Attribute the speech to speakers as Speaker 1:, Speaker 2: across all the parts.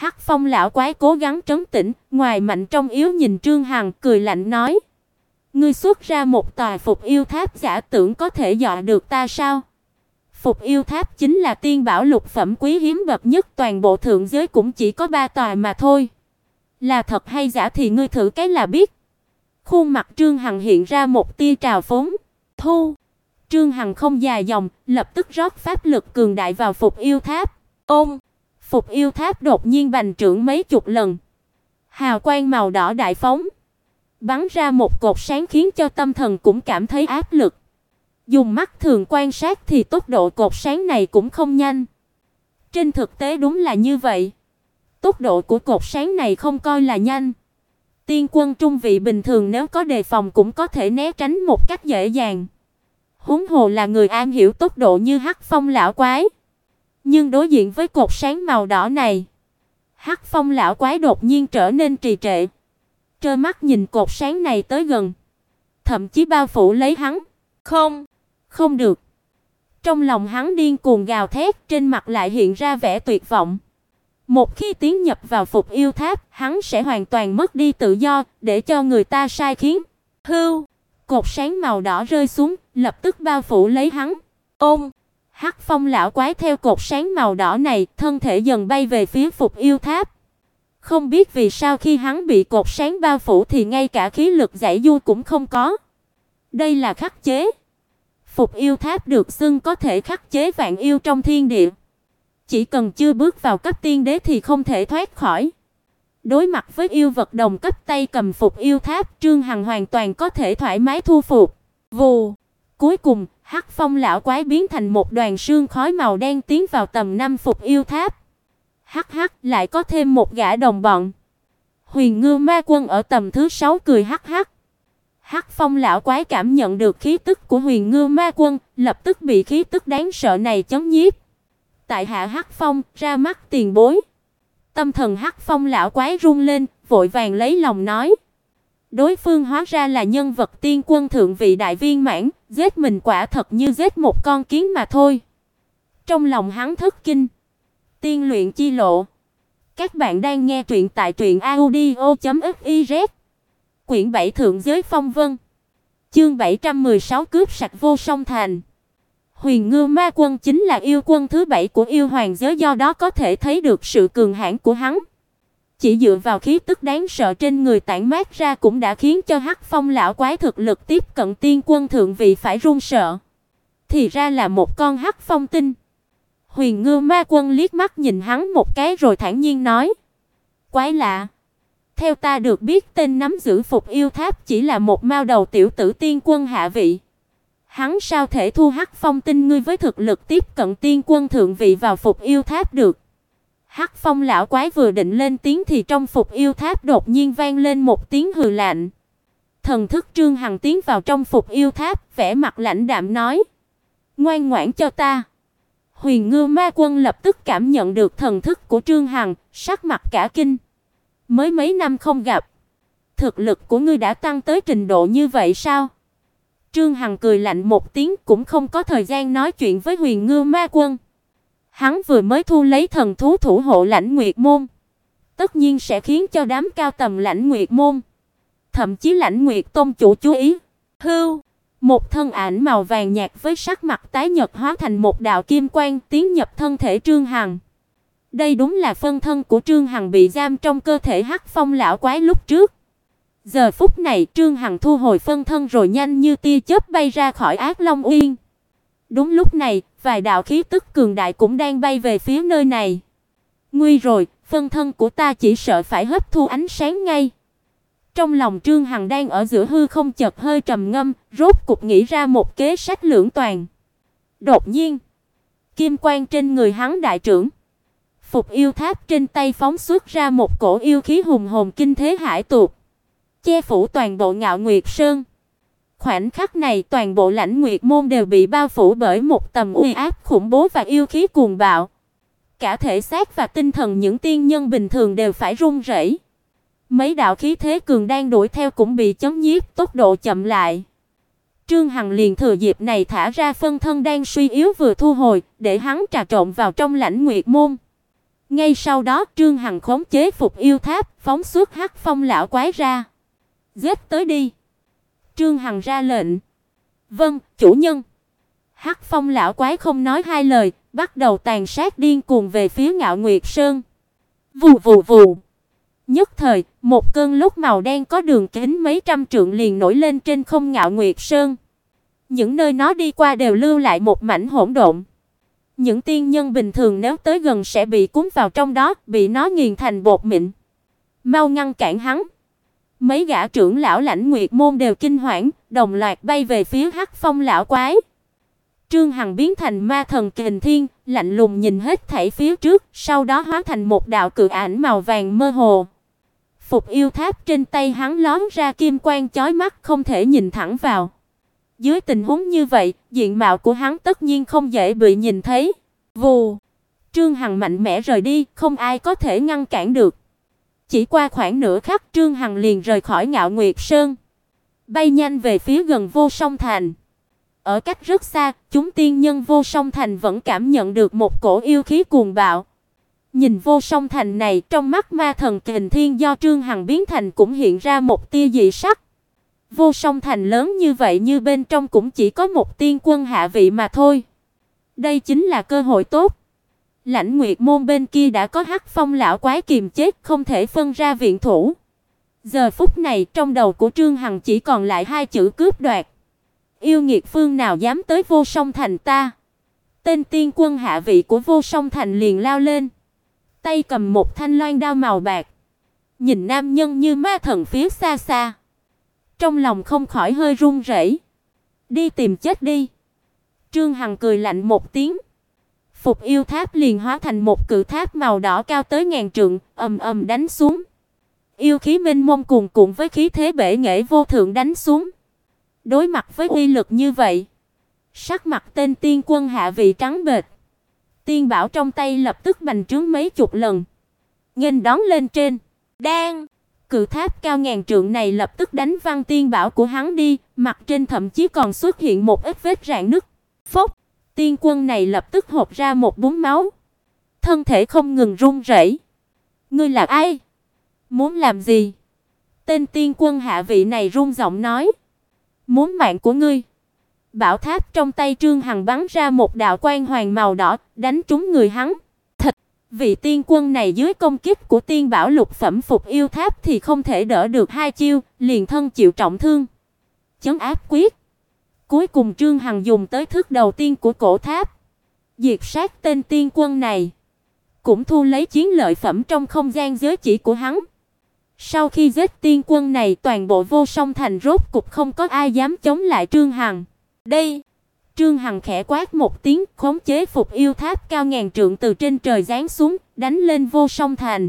Speaker 1: Hắc Phong lão quái cố gắng trấn tĩnh, ngoài mạnh trong yếu nhìn Trương Hằng, cười lạnh nói: "Ngươi xuất ra một tòa Phục Yêu Tháp giả tưởng có thể dọa được ta sao?" Phục Yêu Tháp chính là tiên bảo lục phẩm quý hiếm bậc nhất, toàn bộ thượng giới cũng chỉ có 3 tòa mà thôi. Là thật hay giả thì ngươi thử cái là biết. Khuôn mặt Trương Hằng hiện ra một tia trào phúng. Thu. Trương Hằng không dài dòng, lập tức rót pháp lực cường đại vào Phục Yêu Tháp. Ôm. Phục Yêu Tháp đột nhiên bành trướng mấy chục lần. Hào quang màu đỏ đại phóng, bắn ra một cột sáng khiến cho tâm thần cũng cảm thấy áp lực. Dùng mắt thường quan sát thì tốc độ cột sáng này cũng không nhanh. Trên thực tế đúng là như vậy. Tốc độ của cột sáng này không coi là nhanh. Tiên quân trung vị bình thường nếu có đề phòng cũng có thể né tránh một cách dễ dàng. Huống hồ là người am hiểu tốc độ như Hắc Phong lão quái. Nhưng đối diện với cột sáng màu đỏ này, Hắc Phong lão quái đột nhiên trở nên trì trệ. Trơ mắt nhìn cột sáng này tới gần, thậm chí bao phủ lấy hắn. Không được. Trong lòng hắn điên cuồng gào thét, trên mặt lại hiện ra vẻ tuyệt vọng. Một khi tiến nhập vào Phục Yêu Tháp, hắn sẽ hoàn toàn mất đi tự do, để cho người ta sai khiến. Hưu, cột sáng màu đỏ rơi xuống, lập tức bao phủ lấy hắn. Ôm, Hắc Phong lão quái theo cột sáng màu đỏ này, thân thể dần bay về phía Phục Yêu Tháp. Không biết vì sao khi hắn bị cột sáng bao phủ thì ngay cả khí lực giãy giụa cũng không có. Đây là khắc chế. Phục Yêu Tháp được xưng có thể khắc chế vạn yêu trong thiên địa. Chỉ cần chưa bước vào cấp tiên đế thì không thể thoát khỏi. Đối mặt với yêu vật đồng cấp tay cầm Phục Yêu Tháp, Trương Hằng hoàn toàn có thể thoải mái thu phục. Vù. Cuối cùng, Hắc Phong lão quái biến thành một đoàn sương khói màu đen tiến vào tầm 5 Phục Yêu Tháp. Hắc hắc, lại có thêm một gã đồng bọn. Huyền Ngư Ma Quân ở tầm thứ 6 cười hắc hắc. Hắc Phong lão quái cảm nhận được khí tức của Huyền Ngư Ma Quân, lập tức bị khí tức đáng sợ này chấn nhiếp. Tại hạ Hắc Phong, ra mắt tiền bối. Tâm thần Hắc Phong lão quái run lên, vội vàng lấy lòng nói. Đối phương hóa ra là nhân vật tiên quân thượng vị đại viên mãn, giết mình quả thật như giết một con kiến mà thôi. Trong lòng hắn thất kinh. Tiên luyện chi lộ. Các bạn đang nghe truyện tại truyệnaudio.fiz. Quyển 7 Thượng giới phong vân. Chương 716 cướp sạch vô song thành. Huyền Ngư Ma Quân chính là yêu quân thứ 7 của yêu hoàng giới, do đó có thể thấy được sự cường hãn của hắn. Chỉ dựa vào khí tức đáng sợ trên người tản mát ra cũng đã khiến cho Hắc Phong lão quái thực lực tiếp cận tiên quân thượng vị phải run sợ. Thì ra là một con Hắc Phong tinh. Huyền Ngư Ma Quân liếc mắt nhìn hắn một cái rồi thản nhiên nói: "Quái lạ. Theo ta được biết, tên nắm giữ Phục Yêu Tháp chỉ là một mao đầu tiểu tử tiên quân hạ vị. Hắn sao thể thu Hắc Phong tinh ngươi với thực lực tiếp cận tiên quân thượng vị vào Phục Yêu Tháp được?" Hắc Phong lão quái vừa định lên tiếng thì trong Phục Yêu Tháp đột nhiên vang lên một tiếng hừ lạnh. Thần thức Trương Hằng tiến vào trong Phục Yêu Tháp, vẻ mặt lãnh đạm nói: "Ngoan ngoãn cho ta." Huyền Ngư Ma Quân lập tức cảm nhận được thần thức của Trương Hằng, sắc mặt cả kinh. Mới mấy năm không gặp, thực lực của ngươi đã tăng tới trình độ như vậy sao? Trương Hằng cười lạnh một tiếng, cũng không có thời gian nói chuyện với Huyền Ngư Ma Quân. Hắn vừa mới thu lấy thần thú thủ hộ Lãnh Nguyệt môn, tất nhiên sẽ khiến cho đám cao tầm Lãnh Nguyệt môn, thậm chí Lãnh Nguyệt tông chủ chú ý. Hưu, một thân ảnh màu vàng nhạt với sắc mặt tái nhợt hóa thành một đạo kim quang tiến nhập thân thể Trương Hằng. Đây đúng là phân thân của Trương Hằng bị giam trong cơ thể Hắc Phong lão quái lúc trước. Giờ phút này Trương Hằng thu hồi phân thân rồi nhanh như tia chớp bay ra khỏi Ác Long Uyên. Đúng lúc này, vài đạo khí tức cường đại cũng đang bay về phía nơi này. Nguy rồi, phân thân của ta chỉ sợ phải hấp thu ánh sáng ngay. Trong lòng Trương Hằng đang ở giữa hư không chợt hơi trầm ngâm, rốt cục nghĩ ra một kế sách lưỡng toàn. Đột nhiên, kim quang trên người hắn đại trưởng. Phục Yêu Tháp trên tay phóng xuất ra một cổ yêu khí hùng hồn kinh thế hải tuột, che phủ toàn bộ Ngạo Nguyệt Sơn. Khoảnh khắc này, toàn bộ Lãnh Nguyệt môn đều bị bao phủ bởi một tầm uy áp khủng bố và yêu khí cuồng bạo. Cả thể xác và tinh thần những tiên nhân bình thường đều phải run rẩy. Mấy đạo khí thế cường đang đuổi theo cũng bị chấn nhiếp, tốc độ chậm lại. Trương Hằng liền thừa dịp này thả ra phân thân đang suy yếu vừa thu hồi, để hắn trà trộn vào trong Lãnh Nguyệt môn. Ngay sau đó, Trương Hằng khống chế Phục Yêu Tháp, phóng xuất Hắc Phong lão quái ra. "Giết tới đi." Trương Hằng ra lệnh. "Vâng, chủ nhân." Hắc Phong lão quái không nói hai lời, bắt đầu tàn sát điên cuồng về phía Ngạo Nguyệt Sơn. Vù vù vù. Nhất thời, một cơn lốc màu đen có đường kính mấy trăm trượng liền nổi lên trên không Ngạo Nguyệt Sơn. Những nơi nó đi qua đều lưu lại một mảnh hỗn độn. Những tiên nhân bình thường nếu tới gần sẽ bị cuốn vào trong đó, bị nó nghiền thành bột mịn. "Mau ngăn cản hắn." Mấy gã trưởng lão Lãnh Nguyệt môn đều kinh hoảng, đồng loạt bay về phía Hắc Phong lão quái. Trương Hằng biến thành ma thần Kình Thiên, lạnh lùng nhìn hết thảy phía trước, sau đó hóa thành một đạo cự ảnh màu vàng mơ hồ. Phục Yêu Tháp trên tay hắn lóe ra kim quang chói mắt, không thể nhìn thẳng vào. Dưới tình huống như vậy, diện mạo của hắn tất nhiên không dễ bị nhìn thấy. Vù, Trương Hằng mạnh mẽ rời đi, không ai có thể ngăn cản được. Chỉ qua khoảng nửa khắc, Trương Hằng liền rời khỏi Ngạo Nguyệt Sơn, bay nhanh về phía gần Vô Song Thành. Ở cách rất xa, chúng tiên nhân Vô Song Thành vẫn cảm nhận được một cổ yêu khí cuồng bạo. Nhìn Vô Song Thành này, trong mắt ma thần Kình Thiên do Trương Hằng biến thành cũng hiện ra một tia dị sắc. Vô Song Thành lớn như vậy như bên trong cũng chỉ có một tiên quân hạ vị mà thôi. Đây chính là cơ hội tốt. Lãnh Nguyệt môn bên kia đã có Hắc Phong lão quái kiềm chế, không thể phân ra viện thủ. Giờ phút này, trong đầu của Trương Hằng chỉ còn lại hai chữ cướp đoạt. Yêu nghiệt phương nào dám tới Vô Song Thành ta? Tên tiên quân hạ vị của Vô Song Thành liền lao lên, tay cầm một thanh loan đao màu bạc. Nhìn nam nhân như ma thần phía xa xa, trong lòng không khỏi hơi run rẩy. Đi tìm chết đi. Trương Hằng cười lạnh một tiếng. Phục Yêu Tháp liền hóa thành một cự tháp màu đỏ cao tới ngàn trượng, ầm ầm đánh xuống. Yêu khí mênh mông cuồn cuộn với khí thế bể nghệ vô thượng đánh xuống. Đối mặt với uy lực như vậy, sắc mặt tên tiên quân hạ vị trắng bệch. Tiên bảo trong tay lập tức bành trướng mấy chục lần, nghênh đón lên trên. Đang, cự tháp cao ngàn trượng này lập tức đánh văng tiên bảo của hắn đi, mặt trên thậm chí còn xuất hiện một ít vết rạn nứt. Phốc, tiên quân này lập tức hộc ra một búng máu, thân thể không ngừng run rẩy. "Ngươi là ai? Muốn làm gì?" Tên tiên quân hạ vị này run giọng nói. "Muốn mạng của ngươi." Bảo tháp trong tay Trương Hằng bắn ra một đạo quang hoàng màu đỏ, đánh trúng người hắn. Thịt, vị tiên quân này dưới công kích của tiên bảo lục phẩm Phục Yêu Tháp thì không thể đỡ được hai chiêu, liền thân chịu trọng thương. Chấn áp quyết. Cuối cùng Trương Hằng dùng tới thức đầu tiên của cổ tháp, diệt sát tên tiên quân này, cũng thu lấy chiến lợi phẩm trong không gian giới chỉ của hắn. Sau khi giết tiên quân này, toàn bộ Vô Song Thành rốt cục không có ai dám chống lại Trương Hằng. Đây, Trương Hằng khẽ quát một tiếng, khống chế Phục Yêu Tháp cao ngàn trượng từ trên trời giáng xuống, đánh lên Vô Song Thành.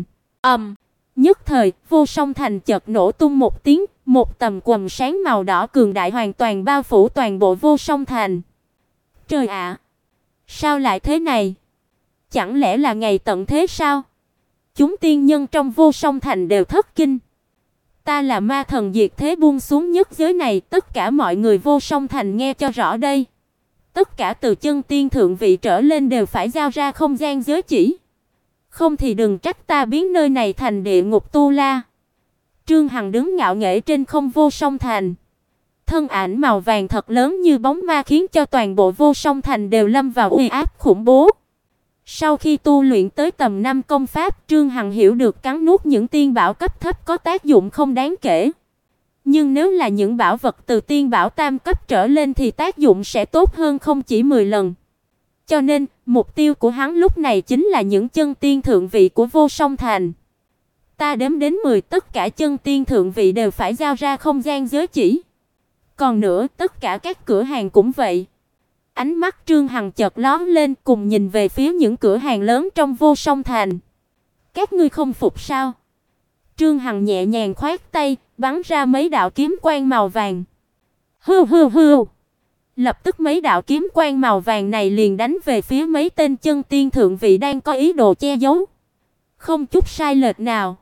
Speaker 1: Nhất thời, Vô Song Thành chợt nổ tung một tiếng, một tầm quầng sáng màu đỏ cường đại hoàn toàn bao phủ toàn bộ Vô Song Thành. Trời ạ, sao lại thế này? Chẳng lẽ là ngày tận thế sao? Chúng tiên nhân trong Vô Song Thành đều thất kinh. Ta là ma thần diệt thế buông xuống nhất giới này, tất cả mọi người Vô Song Thành nghe cho rõ đây. Tất cả từ chân tiên thượng vị trở lên đều phải giao ra không gian giới chỉ. Không thì đừng trách ta biến nơi này thành địa ngục tu la. Trương Hằng đứng ngạo nghễ trên không Vô Song Thành. Thân ảnh màu vàng thật lớn như bóng ma khiến cho toàn bộ Vô Song Thành đều lâm vào uy áp khủng bố. Sau khi tu luyện tới tầm 5 công pháp, Trương Hằng hiểu được cắn nuốt những tiên bảo cấp thấp có tác dụng không đáng kể. Nhưng nếu là những bảo vật từ tiên bảo tam cấp trở lên thì tác dụng sẽ tốt hơn không chỉ 10 lần. Cho nên, mục tiêu của hắn lúc này chính là những chân tiên thượng vị của Vô Song Thành. Ta đếm đến 10, tất cả chân tiên thượng vị đều phải giao ra không gian giới chỉ. Còn nữa, tất cả các cửa hàng cũng vậy. Ánh mắt Trương Hằng chợt lóe lên, cùng nhìn về phía những cửa hàng lớn trong Vô Song Thành. Các ngươi không phục sao? Trương Hằng nhẹ nhàng khoát tay, bắn ra mấy đạo kiếm quang màu vàng. Hưu hưu hưu. Lập tức mấy đạo kiếm quang màu vàng này liền đánh về phía mấy tên chân tiên thượng vị đang có ý đồ che giấu. Không chút sai lệch nào.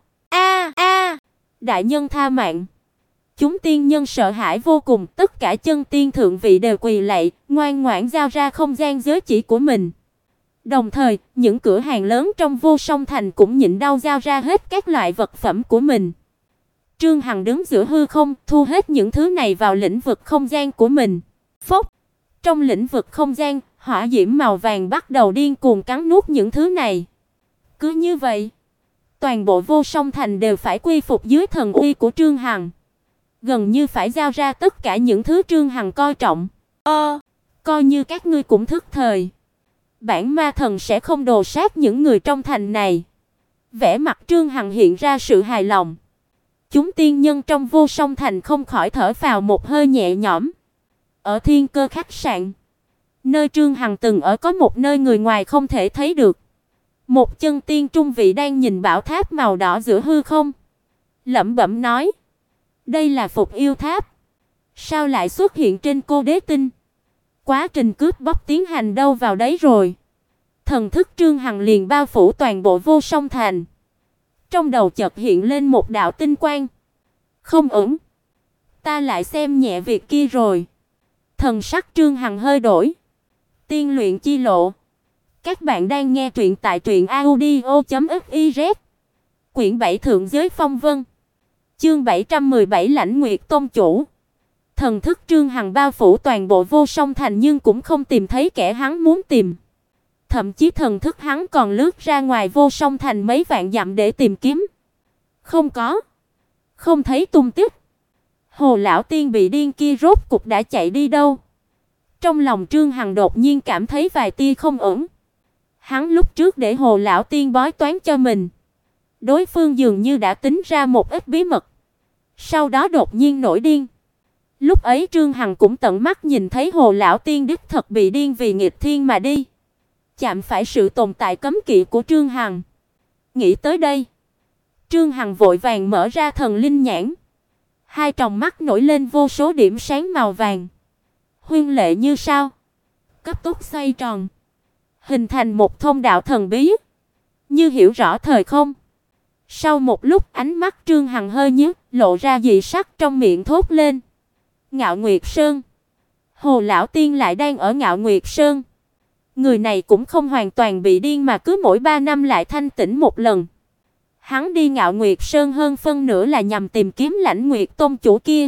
Speaker 1: A, đại nhân tha mạng. Chúng tiên nhân sợ hãi vô cùng, tất cả chân tiên thượng vị đều quỳ lạy, ngoan ngoãn giao ra không gian giới chỉ của mình. Đồng thời, những cửa hàng lớn trong Vô Song Thành cũng nhịn đau giao ra hết các loại vật phẩm của mình. Trương Hằng đứng giữa hư không, thu hết những thứ này vào lĩnh vực không gian của mình. Phốc, trong lĩnh vực không gian, hỏa diễm màu vàng bắt đầu điên cuồng cắn nuốt những thứ này. Cứ như vậy, toàn bộ Vô Song Thành đều phải quy phục dưới thần uy của Trương Hằng. Gần như phải giao ra tất cả những thứ Trương Hằng coi trọng. Coi như các ngươi cũng thức thời. Bản ma thần sẽ không đồ sát những người trong thành này. Vẻ mặt Trương Hằng hiện ra sự hài lòng. Chúng tiên nhân trong Vô Song Thành không khỏi thở phào một hơi nhẹ nhõm. Ở Thiên Cơ khách sạn, nơi Trương Hằng từng ở, có một nơi người ngoài không thể thấy được. Một chân tiên trung vị đang nhìn bảo tháp màu đỏ giữa hư không, lẩm bẩm nói: "Đây là Phục Yêu Tháp, sao lại xuất hiện trên Cô Đế Tinh? Quá trình cướp bóc tiến hành đâu vào đấy rồi." Thần thức Trương Hằng liền bao phủ toàn bộ Vô Song Thành. Trong đầu chợt hiện lên một đạo tinh quang. Không ổn, ta lại xem nhẹ việc kia rồi. Thần sắc Trương Hằng hơi đổi. Tiên luyện chi lộ. Các bạn đang nghe truyện tại truyệnaudio.fiz. Quyển 7 Thượng giới phong vân. Chương 717 Lãnh Nguyệt Tôn chủ. Thần thức Trương Hằng bao phủ toàn bộ Vô Song Thành nhưng cũng không tìm thấy kẻ hắn muốn tìm. Thậm chí thần thức hắn còn lướt ra ngoài Vô Song Thành mấy vạn dặm để tìm kiếm. Không thấy tung tích. Hồ lão tiên bị điên kia rốt cục đã chạy đi đâu? Trong lòng Trương Hằng đột nhiên cảm thấy vài tia không ổn. Hắn lúc trước để Hồ lão tiên bói toán cho mình, đối phương dường như đã tính ra một ít bí mật, sau đó đột nhiên nổi điên. Lúc ấy Trương Hằng cũng tận mắt nhìn thấy Hồ lão tiên đích thật bị điên vì nghịch thiên mà đi, chạm phải sự tồn tại cấm kỵ của Trương Hằng. Nghĩ tới đây, Trương Hằng vội vàng mở ra thần linh nhãn. Hai tròng mắt nổi lên vô số điểm sáng màu vàng, huyên lệ như sao, cấp tốc xoay tròn, hình thành một thông đạo thần bí, như hiểu rõ thời không. Sau một lúc, ánh mắt Trương Hằng hơi nhíu, lộ ra dị sắc, trong miệng thốt lên: "Ngạo Nguyệt Sơn." Hồ lão tiên lại đang ở Ngạo Nguyệt Sơn. Người này cũng không hoàn toàn bị điên mà cứ mỗi 3 năm lại thanh tỉnh một lần. Hắn đi Ngạo Nguyệt Sơn hơn phân nửa là nhằm tìm kiếm Lãnh Nguyệt Tôn chủ kia.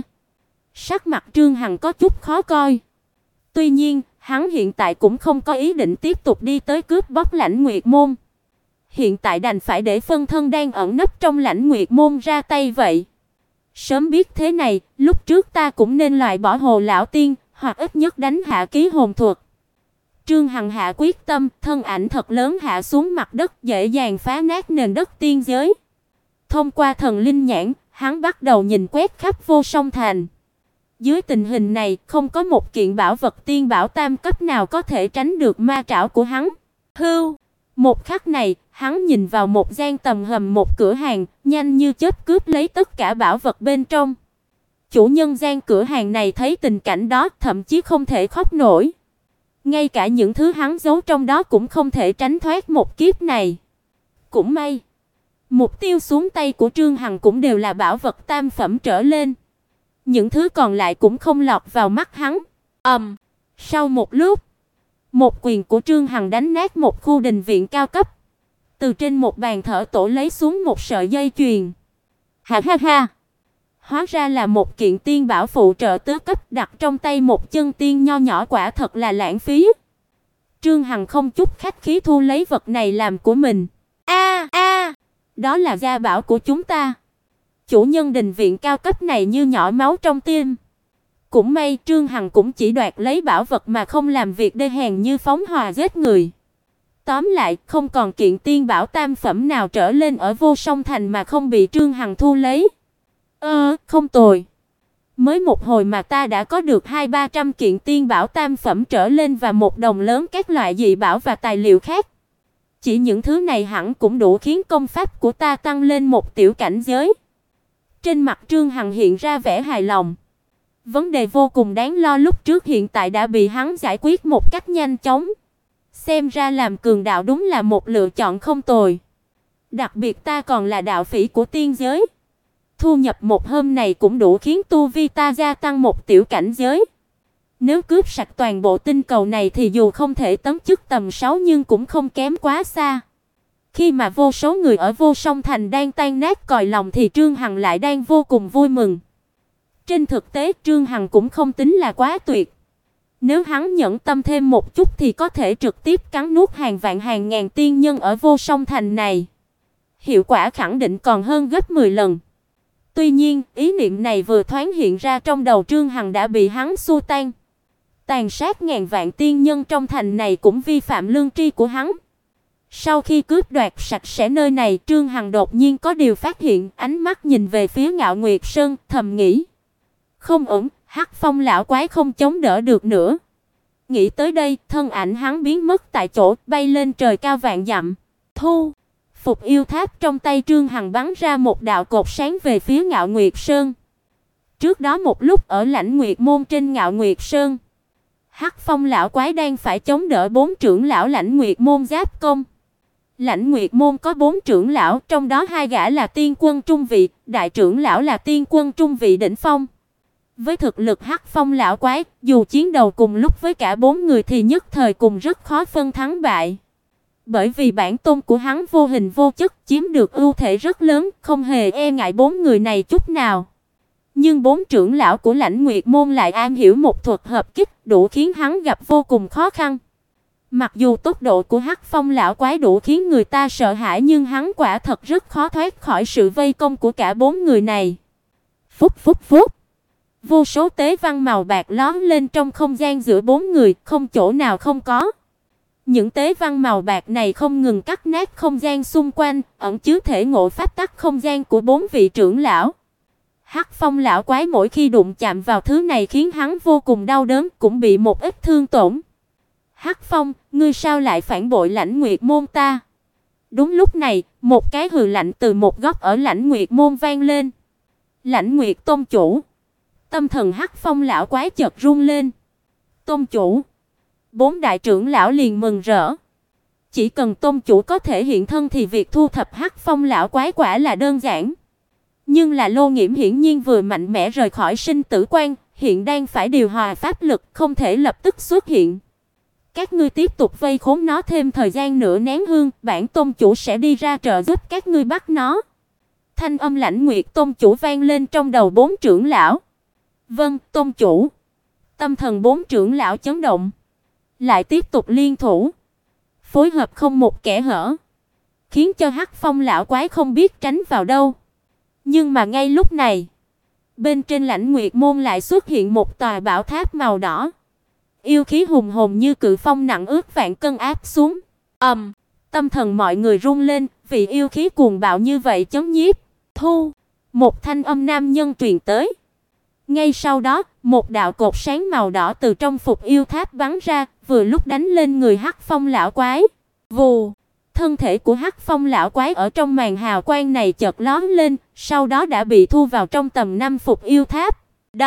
Speaker 1: Sắc mặt Trương Hằng có chút khó coi. Tuy nhiên, hắn hiện tại cũng không có ý định tiếp tục đi tới cướp bóc Lãnh Nguyệt môn. Hiện tại đành phải để phân thân đang ẩn nấp trong Lãnh Nguyệt môn ra tay vậy. Sớm biết thế này, lúc trước ta cũng nên loại bỏ Hồ lão tiên, hoặc ít nhất đánh hạ ký hồn thuật. Trương Hằng hạ quyết tâm, thân ảnh thật lớn hạ xuống mặt đất, dễ dàng phá nát nền đất tiên giới. Thông qua thần linh nhãn, hắn bắt đầu nhìn quét khắp Vô Song Thành. Dưới tình hình này, không có một kiện bảo vật tiên bảo tam cấp nào có thể tránh được ma trảo của hắn. Hưu, một khắc này, hắn nhìn vào một gian tầm hầm một cửa hàng, nhanh như chớp cướp lấy tất cả bảo vật bên trong. Chủ nhân gian cửa hàng này thấy tình cảnh đó, thậm chí không thể khóc nổi. Ngay cả những thứ hắn giấu trong đó cũng không thể tránh thoát một kiếp này. Cũng may, mục tiêu xuống tay của Trương Hằng cũng đều là bảo vật tam phẩm trở lên. Những thứ còn lại cũng không lọt vào mắt hắn. Sau một lúc, một quyền của Trương Hằng đánh nát một khu đình viện cao cấp. Từ trên một bàn thờ tổ lấy xuống một sợi dây chuyền. Ha ha ha. Hóa ra là một kiện tiên bảo phụ trợ tứ cấp, đặt trong tay một chân tiên nho nhỏ, quả thật là lãng phí. Trương Hằng không chút khách khí thu lấy vật này làm của mình. Đó là gia bảo của chúng ta. Chủ nhân đình viện cao cấp này như nhỏ máu trong tim. Cũng may Trương Hằng cũng chỉ đoạt lấy bảo vật mà không làm việc đê hèn như phóng hỏa giết người. Tóm lại, không còn kiện tiên bảo tam phẩm nào trở lên ở Vô Song Thành mà không bị Trương Hằng thu lấy. Không tồi. Mới một hồi mà ta đã có được 200-300 kiện tiên bảo tam phẩm trở lên và một đồng lớn các loại dị bảo và tài liệu khác. Chỉ những thứ này hẳn cũng đủ khiến công pháp của ta tăng lên một tiểu cảnh giới. Trên mặt Trương Hằng hiện ra vẻ hài lòng. Vấn đề vô cùng đáng lo lúc trước hiện tại đã bị hắn giải quyết một cách nhanh chóng. Xem ra làm cường đạo đúng là một lựa chọn không tồi. Đặc biệt ta còn là đạo phỉ của tiên giới. Thu nhập một hôm này cũng đủ khiến tu vi ta gia tăng một tiểu cảnh giới. Nếu cướp sạch toàn bộ tinh cầu này thì dù không thể tấm chức tầm 6 nhưng cũng không kém quá xa. Khi mà vô số người ở Vô Song Thành đang tan nát cõi lòng thì Trương Hằng lại đang vô cùng vui mừng. Trên thực tế Trương Hằng cũng không tính là quá tuyệt. Nếu hắn nhẫn tâm thêm một chút thì có thể trực tiếp cắn nuốt hàng vạn hàng ngàn tiên nhân ở Vô Song Thành này. Hiệu quả khẳng định còn hơn gấp 10 lần. Tuy nhiên, ý niệm này vừa thoáng hiện ra trong đầu Trương Hằng đã bị hắn xua tan. Tàn sát ngàn vạn tiên nhân trong thành này cũng vi phạm lương tri của hắn. Sau khi cướp đoạt sạch sẽ nơi này, Trương Hằng đột nhiên có điều phát hiện, ánh mắt nhìn về phía Ngạo Nguyệt Sơn, thầm nghĩ: không ổn, Hắc Phong lão quái không chống đỡ được nữa. Nghĩ tới đây, thân ảnh hắn biến mất tại chỗ, bay lên trời cao vạn dặm. Thu, Phục yêu tháp trong tay Trương Hằng bắn ra một đạo cột sáng về phía Ngạo Nguyệt Sơn. Trước đó một lúc ở Lãnh Nguyệt môn trên Ngạo Nguyệt Sơn, Hắc Phong lão quái đang phải chống đỡ 4 trưởng lão Lãnh Nguyệt môn giáp công. Lãnh Nguyệt môn có 4 trưởng lão, trong đó 2 gã là tiên quân trung vị, đại trưởng lão là tiên quân trung vị đỉnh phong. Với thực lực Hắc Phong lão quái, dù chiến đầu cùng lúc với cả 4 người thì nhất thời cùng rất khó phân thắng bại. Bởi vì bản tôn của hắn vô hình vô chất, chiếm được ưu thế rất lớn, không hề e ngại 4 người này chút nào. Nhưng 4 trưởng lão của Lãnh Nguyệt môn lại am hiểu một thuật hợp kích, đủ khiến hắn gặp vô cùng khó khăn. Mặc dù tốc độ của Hắc Phong lão quái đủ khiến người ta sợ hãi, nhưng hắn quả thật rất khó thoát khỏi sự vây công của cả 4 người này. Phúc phúc phúc. Vô số tế văn màu bạc lóe lên trong không gian giữa 4 người, không chỗ nào không có. Những tế văn màu bạc này không ngừng cắt nát không gian xung quanh, ẩn chứa thể ngộ pháp tắc không gian của 4 vị trưởng lão. Hắc Phong lão quái mỗi khi đụng chạm vào thứ này khiến hắn vô cùng đau đớn, cũng bị một ít thương tổn. Hắc Phong, ngươi sao lại phản bội Lãnh Nguyệt môn ta? Đúng lúc này, một cái hừ lạnh từ một góc ở Lãnh Nguyệt môn vang lên. Lãnh Nguyệt tôn chủ. Tâm thần Hắc Phong lão quái chợt run lên. Tôn chủ. 4 đại trưởng lão liền mừng rỡ. Chỉ cần tôn chủ có thể hiện thân thì việc thu thập Hắc Phong lão quái quả là đơn giản. Nhưng là Lô Nghiễm hiển nhiên vừa mạnh mẽ rời khỏi sinh tử quan, hiện đang phải điều hòa pháp lực, không thể lập tức xuất hiện. Các ngươi tiếp tục vây khốn nó thêm thời gian nửa nén hương, bản tôn chủ sẽ đi ra trợ giúp các ngươi bắt nó. Thanh âm Lãnh Nguyệt tôn chủ vang lên trong đầu 4 trưởng lão. Vâng, tôn chủ. Tâm thần 4 trưởng lão chấn động, lại tiếp tục liên thủ, phối hợp không một kẽ hở, khiến cho Hắc Phong lão quái không biết tránh vào đâu. Nhưng mà ngay lúc này, bên trên Lãnh Nguyệt môn lại xuất hiện một tòa bảo tháp màu đỏ. Yêu khí hùng hồn như cự phong nặng ước vạn cân áp xuống. Tâm thần mọi người rung lên, vì yêu khí cuồng bạo như vậy chấn nhiếp. Thu, một thanh âm nam nhân truyền tới. Ngay sau đó, một đạo cột sáng màu đỏ từ trong Phục yêu tháp bắn ra, vừa lúc đánh lên người Hắc Phong lão quái. Vù, thân thể của Hắc Phong lão quái ở trong màn hào quang này chợt lóe lên, sau đó đã bị thu vào trong tầm 5 Phục yêu tháp.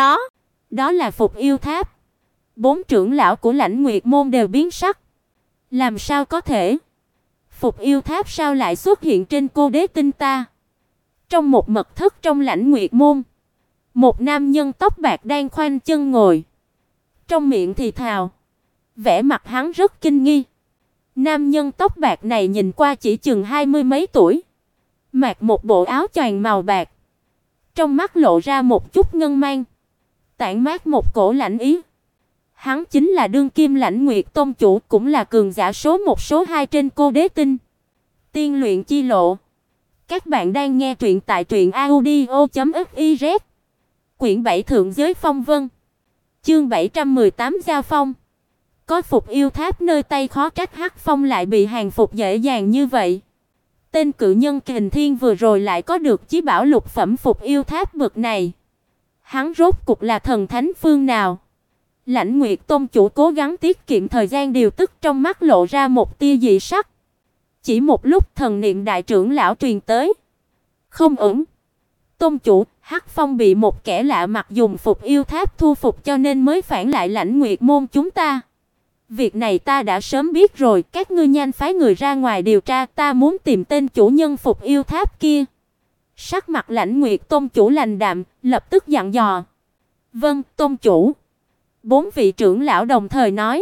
Speaker 1: Đó là Phục yêu tháp. 4 trưởng lão của Lãnh Nguyệt môn đều biến sắc. Làm sao có thể? Phục yêu tháp sao lại xuất hiện trên Cô Đế tinh ta? Trong một mật thất trong Lãnh Nguyệt môn, một nam nhân tóc bạc đang khoanh chân ngồi, trong miệng thì thào, vẻ mặt hắn rất kinh nghi. Nam nhân tóc bạc này nhìn qua chỉ chừng 20 mấy tuổi, mặc một bộ áo choàng màu bạc, trong mắt lộ ra một chút ngân mang, tản mát một cổ lãnh ý. Hắn chính là đương kim Lãnh Nguyệt tôn chủ, cũng là cường giả số 1 số 2 trên Cô Đế tinh. Tiên luyện chi lộ. Các bạn đang nghe truyện tại truyệnaudio.fiz. Quyển 7 Thượng giới phong vân. Chương 718 giao phong. Có Phục yêu tháp nơi tay, khó trách Hắc Phong lại bị hàng phục dễ dàng như vậy. Tên cự nhân Kình Thiên vừa rồi lại có được chí bảo lục phẩm Phục yêu tháp bậc này. Hắn rốt cục là thần thánh phương nào? Lãnh Nguyệt tôn chủ cố gắng tiết kiệm thời gian điều tức, trong mắt lộ ra một tia dị sắc. Chỉ một lúc, thần niệm đại trưởng lão truyền tới. Không ổn. Tôn chủ, Hắc Phong bị một kẻ lạ mặt dùng Phục yêu tháp thu phục cho nên mới phản lại Lãnh Nguyệt môn chúng ta. Việc này ta đã sớm biết rồi, các ngươi nhanh phái người ra ngoài điều tra, ta muốn tìm tên chủ nhân Phục yêu tháp kia. Sắc mặt Lãnh Nguyệt tôn chủ lạnh đạm, lập tức dặn dò. Vâng, tôn chủ. Bốn vị trưởng lão đồng thời nói.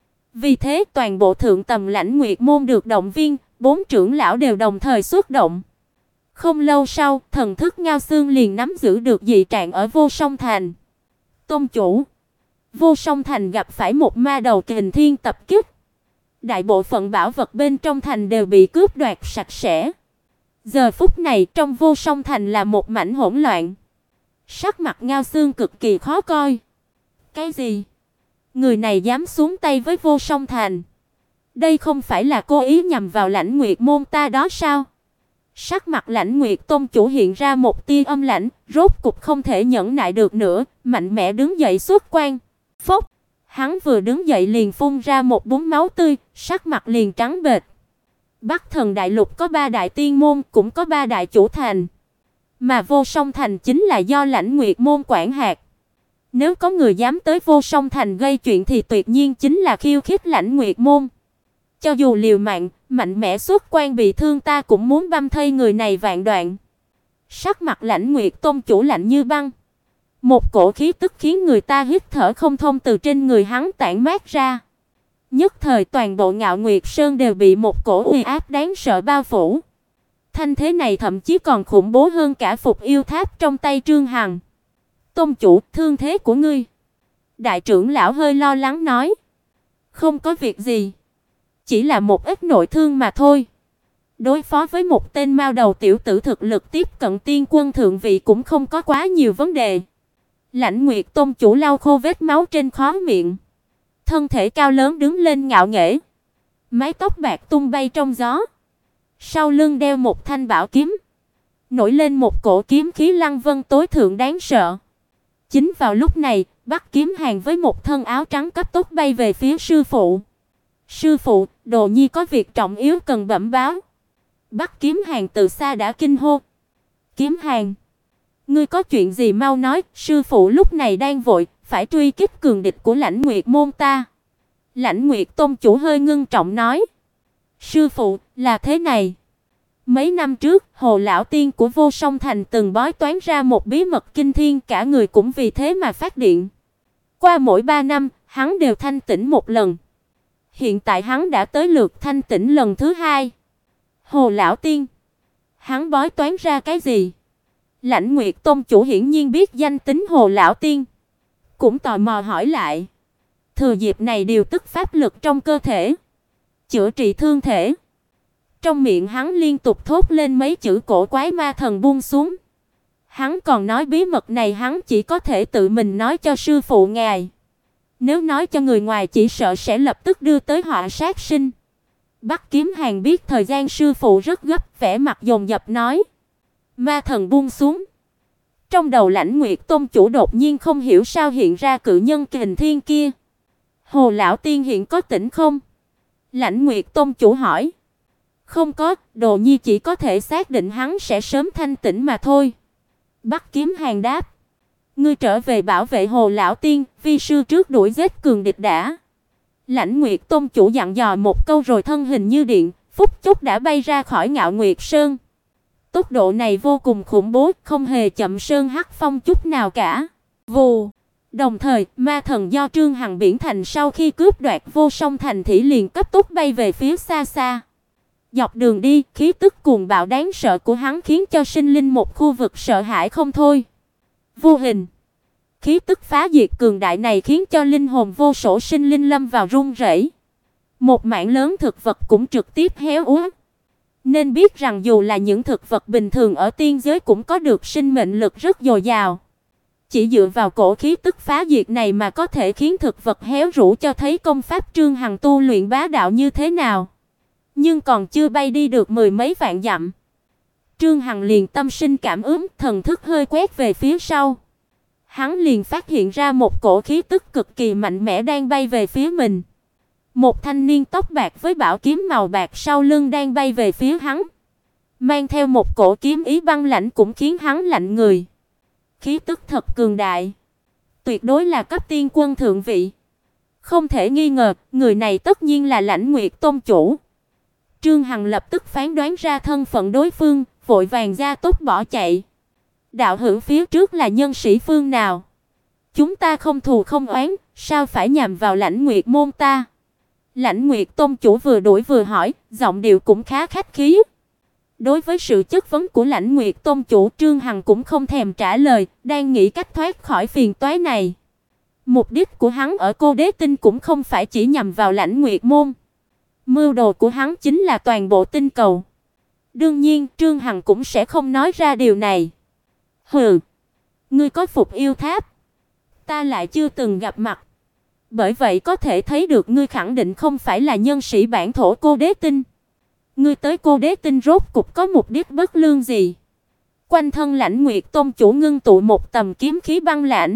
Speaker 1: Vì thế toàn bộ thượng tầng Lãnh Nguyệt môn được động viên, bốn trưởng lão đều đồng thời xuất động. Không lâu sau, thần thức Ngao Xương liền nắm giữ được dị trạng ở Vô Song Thành. Tôn chủ, Vô Song Thành gặp phải một ma đầu kình thiên tập kích. Đại bộ phận bảo vật bên trong thành đều bị cướp đoạt sạch sẽ. Giờ phút này trong Vô Song Thành là một mảnh hỗn loạn. Sắc mặt Ngao Xương cực kỳ khó coi. Cái gì? Người này dám xuống tay với Vô Song Thành? Đây không phải là cố ý nhằm vào Lãnh Nguyệt môn ta đó sao? Sắc mặt Lãnh Nguyệt Tôn chủ hiện ra một tia âm lãnh, rốt cục không thể nhẫn nại được nữa, mạnh mẽ đứng dậy xuất quan. Phốc, hắn vừa đứng dậy liền phun ra một búng máu tươi, sắc mặt liền trắng bệch. Bắc Thần đại lục có 3 đại tiên môn, cũng có 3 đại chủ thành, mà Vô Song Thành chính là do Lãnh Nguyệt môn quản hạt. Nếu có người dám tới Vô Song Thành gây chuyện thì tuyệt nhiên chính là khiêu khích Lãnh Nguyệt môn. Cho dù liều mạng, mạnh mẽ xuất quan bị thương ta cũng muốn băm thây người này vạn đoạn. Sắc mặt Lãnh Nguyệt Tôn chủ lạnh như băng. Một cổ khí tức khiến người ta hít thở không thông từ trên người hắn tản mát ra. Nhất thời toàn bộ Ngạo Nguyệt Sơn đều bị một cổ uy áp đáng sợ bao phủ. Thanh thế này thậm chí còn khủng bố hơn cả Phục Yêu Tháp trong tay Trương Hằng. Tôn chủ, thương thế của ngươi? Đại trưởng lão hơi lo lắng nói. Không có việc gì, chỉ là một ít nội thương mà thôi. Đối phó với một tên mao đầu tiểu tử thực lực tiếp cận tiên quân thượng vị cũng không có quá nhiều vấn đề. Lãnh Nguyệt Tôn chủ lau khô vết máu trên khóe miệng, thân thể cao lớn đứng lên ngạo nghễ, mái tóc bạc tung bay trong gió, sau lưng đeo một thanh bảo kiếm, nổi lên một cổ kiếm khí lăng vân tối thượng đáng sợ. Chính vào lúc này, Bắc Kiếm Hàn với một thân áo trắng cấp tốc bay về phía sư phụ. Sư phụ, Đồ Nhi có việc trọng yếu cần bẩm báo. Bắc Kiếm Hàn từ xa đã kinh hô. Kiếm Hàn, ngươi có chuyện gì mau nói, sư phụ lúc này đang vội, phải truy kích cường địch của Lãnh Nguyệt môn ta. Lãnh Nguyệt Tôn chủ hơi ngưng trọng nói. Sư phụ, là thế này. Mấy năm trước, Hồ lão tiên của Vô Song Thành từng bói toán ra một bí mật kinh thiên, cả người cũng vì thế mà phát điện. Qua mỗi 3 năm, hắn đều thanh tỉnh một lần. Hiện tại hắn đã tới lượt thanh tỉnh lần thứ 2. Hồ lão tiên, hắn bói toán ra cái gì? Lãnh Nguyệt Tôn chủ hiển nhiên biết danh tính Hồ lão tiên, cũng tò mò hỏi lại. Thừa dịp này điều tức pháp lực trong cơ thể, chữa trị thương thể. Trong miệng hắn liên tục thốt lên mấy chữ cổ quái ma thần buông xuống. Hắn còn nói bí mật này hắn chỉ có thể tự mình nói cho sư phụ ngài. Nếu nói cho người ngoài chỉ sợ sẽ lập tức đưa tới họa sát sinh. Bắc Kiếm Hàn biết thời gian sư phụ rất gấp, vẻ mặt dồn dập nói. Ma thần buông xuống. Trong đầu Lãnh Nguyệt Tôn chủ đột nhiên không hiểu sao hiện ra cự nhân kình thiên kia. Hồ lão tiên hiện có tỉnh không? Lãnh Nguyệt Tôn chủ hỏi. Không có, Đồ Nhi chỉ có thể xác định hắn sẽ sớm thanh tỉnh mà thôi. Bắc Kiếm Hàn đáp. Ngươi trở về bảo vệ Hồ lão tiên, vi sư trước đuổi giết cường địch đã. Lãnh Nguyệt Tôn chủ dặn dò một câu rồi thân hình như điện, phút chốc đã bay ra khỏi Ngạo Nguyệt Sơn. Tốc độ này vô cùng khủng bố, không hề chậm Sơn Hắc Phong chút nào cả. Vù. Đồng thời, ma thần do Trương Hằng biển thành sau khi cướp đoạt Vô Song Thành thị liền cấp tốc bay về phía xa xa. Dọc đường đi, khí tức cuồng bạo đáng sợ của hắn khiến cho sinh linh một khu vực sợ hãi không thôi. Vô hình, khí tức phá diệt cường đại này khiến cho linh hồn vô số sinh linh lâm vào run rẩy. Một mảng lớn thực vật cũng trực tiếp héo úa. Nên biết rằng dù là những thực vật bình thường ở tiên giới cũng có được sinh mệnh lực rất dồi dào. Chỉ dựa vào cổ khí tức phá diệt này mà có thể khiến thực vật héo rũ, cho thấy công pháp Trương Hằng tu luyện bá đạo như thế nào. Nhưng còn chưa bay đi được 10 mấy vạn dặm, Trương Hằng liền tâm sinh cảm ứng, thần thức hơi quét về phía sau. Hắn liền phát hiện ra một cổ khí tức cực kỳ mạnh mẽ đang bay về phía mình. Một thanh niên tóc bạc với bảo kiếm màu bạc sau lưng đang bay về phía hắn, mang theo một cổ kiếm ý băng lãnh cũng khiến hắn lạnh người. Khí tức thật cường đại, tuyệt đối là cấp tiên quân thượng vị. Không thể nghi ngờ, người này tất nhiên là Lãnh Nguyệt Tôn chủ. Trương Hằng lập tức phán đoán ra thân phận đối phương, vội vàng gia tốc bỏ chạy. Đạo hữu phía trước là nhân sĩ phương nào? Chúng ta không thù không oán, sao phải nhằm vào Lãnh Nguyệt môn ta? Lãnh Nguyệt tông chủ vừa đuổi vừa hỏi, giọng điệu cũng khá khách khí. Đối với sự chất vấn của Lãnh Nguyệt tông chủ, Trương Hằng cũng không thèm trả lời, đang nghĩ cách thoát khỏi phiền toái này. Mục đích của hắn ở Cô Đế Tinh cũng không phải chỉ nhằm vào Lãnh Nguyệt môn. Mưu đồ của hắn chính là toàn bộ tinh cầu. Đương nhiên, Trương Hằng cũng sẽ không nói ra điều này. Hừ, ngươi có Phục Yêu Tháp, ta lại chưa từng gặp mặt. Bởi vậy có thể thấy được ngươi khẳng định không phải là nhân sĩ bản thổ Cô Đế Tinh. Ngươi tới Cô Đế Tinh rốt cục có mục đích bất lương gì? Quanh thân Lãnh Nguyệt tông chủ ngưng tụ một tầm kiếm khí băng lãnh.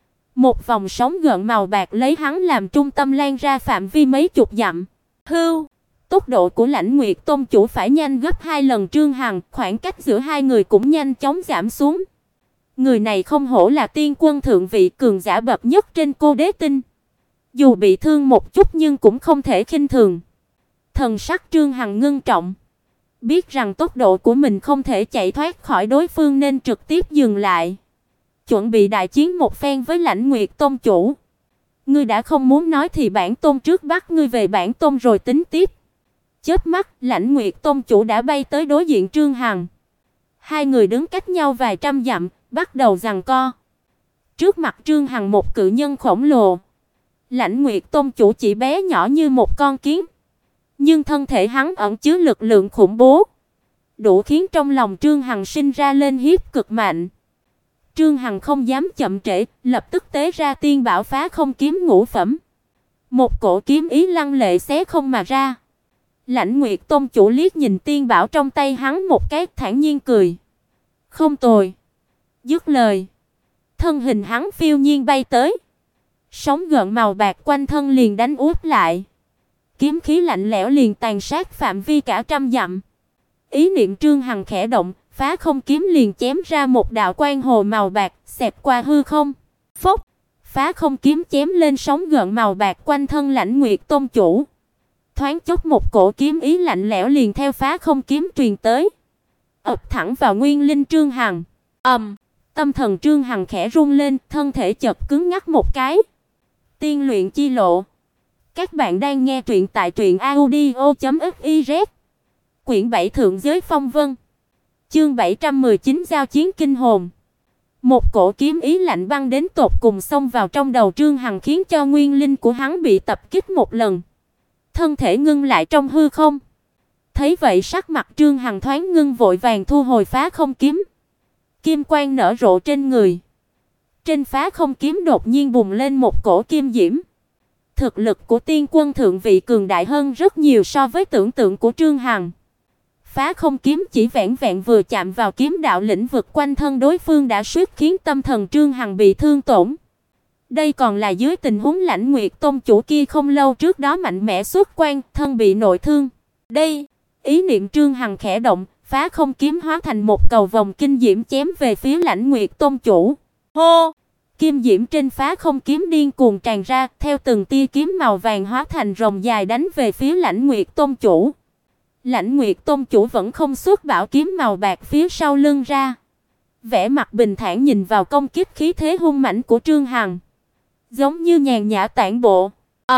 Speaker 1: Một vòng sóng gợn màu bạc lấy hắn làm trung tâm lan ra phạm vi mấy chục dặm. Hưu, tốc độ của Lãnh Nguyệt tông chủ phải nhanh gấp 2 lần Trương Hằng, khoảng cách giữa hai người cũng nhanh chóng giảm xuống. Người này không hổ là tiên quân thượng vị cường giả bậc nhất trên Cô Đế Tinh. Dù bị thương một chút nhưng cũng không thể khinh thường. Thần sắc Trương Hằng ngưng trọng, biết rằng tốc độ của mình không thể chạy thoát khỏi đối phương nên trực tiếp dừng lại, chuẩn bị đại chiến một phen với Lãnh Nguyệt tông chủ. Ngươi đã không muốn nói thì bản tôn trước bắt ngươi về bản tôn rồi tính tiếp. Chớp mắt, Lãnh Nguyệt tông chủ đã bay tới đối diện Trương Hằng. Hai người đứng cách nhau vài trăm dặm, bắt đầu giằng co. Trước mặt Trương Hằng một cự nhân khổng lồ. Lãnh Nguyệt tông chủ chỉ bé nhỏ như một con kiến, nhưng thân thể hắn ẩn chứa lực lượng khủng bố, đủ khiến trong lòng Trương Hằng sinh ra lên hiếp cực mạnh. Trương Hằng không dám chậm trễ, lập tức tế ra tiên bảo phá không kiếm ngũ phẩm. Một cổ kiếm ý lăng lệ xé không mà ra. Lãnh Nguyệt tông chủ liếc nhìn tiên bảo trong tay hắn một cái, thản nhiên cười. Không tồi. Dứt lời, thân hình hắn phiêu nhiên bay tới. Sóng gợn màu bạc quanh thân liền đánh úp lại. Kiếm khí lạnh lẽo liền tàn sát phạm vi cả trăm dặm. Ý niệm Trương Hằng khẽ động, phá không kiếm liền chém ra một đạo quang hồ màu bạc, xẹt qua hư không. Phốc, phá không kiếm chém lên sóng gợn màu bạc quanh thân Lãnh Nguyệt tông chủ. Thoáng chốc một cổ kiếm ý lạnh lẽo liền theo phá không kiếm truyền tới, ập thẳng vào nguyên linh Trương Hằng. Tâm thần Trương Hằng khẽ rung lên, thân thể chợt cứng ngắc một cái. Tiên luyện chi lộ. Các bạn đang nghe truyện tại truyệnaudio.fiz. Quyển 7 Thượng giới phong vân. Chương 719 giao chiến kinh hồn. Một cổ kiếm ý lạnh băng đến tột cùng xông vào trong đầu Trương Hằng, khiến cho nguyên linh của hắn bị tập kích một lần. Thân thể ngưng lại trong hư không. Thấy vậy sắc mặt Trương Hằng thoáng ngưng, vội vàng thu hồi phá không kiếm. Kim quang nở rộ trên người. Trên phá không kiếm đột nhiên bùng lên một cổ kim diễm. Thực lực của tiên quân thượng vị cường đại hơn rất nhiều so với tưởng tượng của Trương Hằng. Phá không kiếm chỉ vẹn vẹn vừa chạm vào kiếm đạo lĩnh vực quanh thân đối phương đã suýt khiến tâm thần Trương Hằng bị thương tổn. Đây còn là dưới tình huống Lãnh Nguyệt tông chủ kia không lâu trước đó mạnh mẽ xuất quan, thân bị nội thương. Đây, ý niệm Trương Hằng khẽ động, phá không kiếm hóa thành một cầu vòng kinh diễm chém về phía Lãnh Nguyệt tông chủ. Hô! Kim diễm trên phá không kiếm điên cuồng tràn ra, theo từng tia kiếm màu vàng hóa thành rồng dài đánh về phía Lãnh Nguyệt tông chủ. Lãnh Nguyệt tông chủ vẫn không xuất bảo kiếm màu bạc phía sau lưng ra, vẻ mặt bình thản nhìn vào công kích khí thế hung mãnh của Trương Hằng, giống như nhàn nhã tản bộ.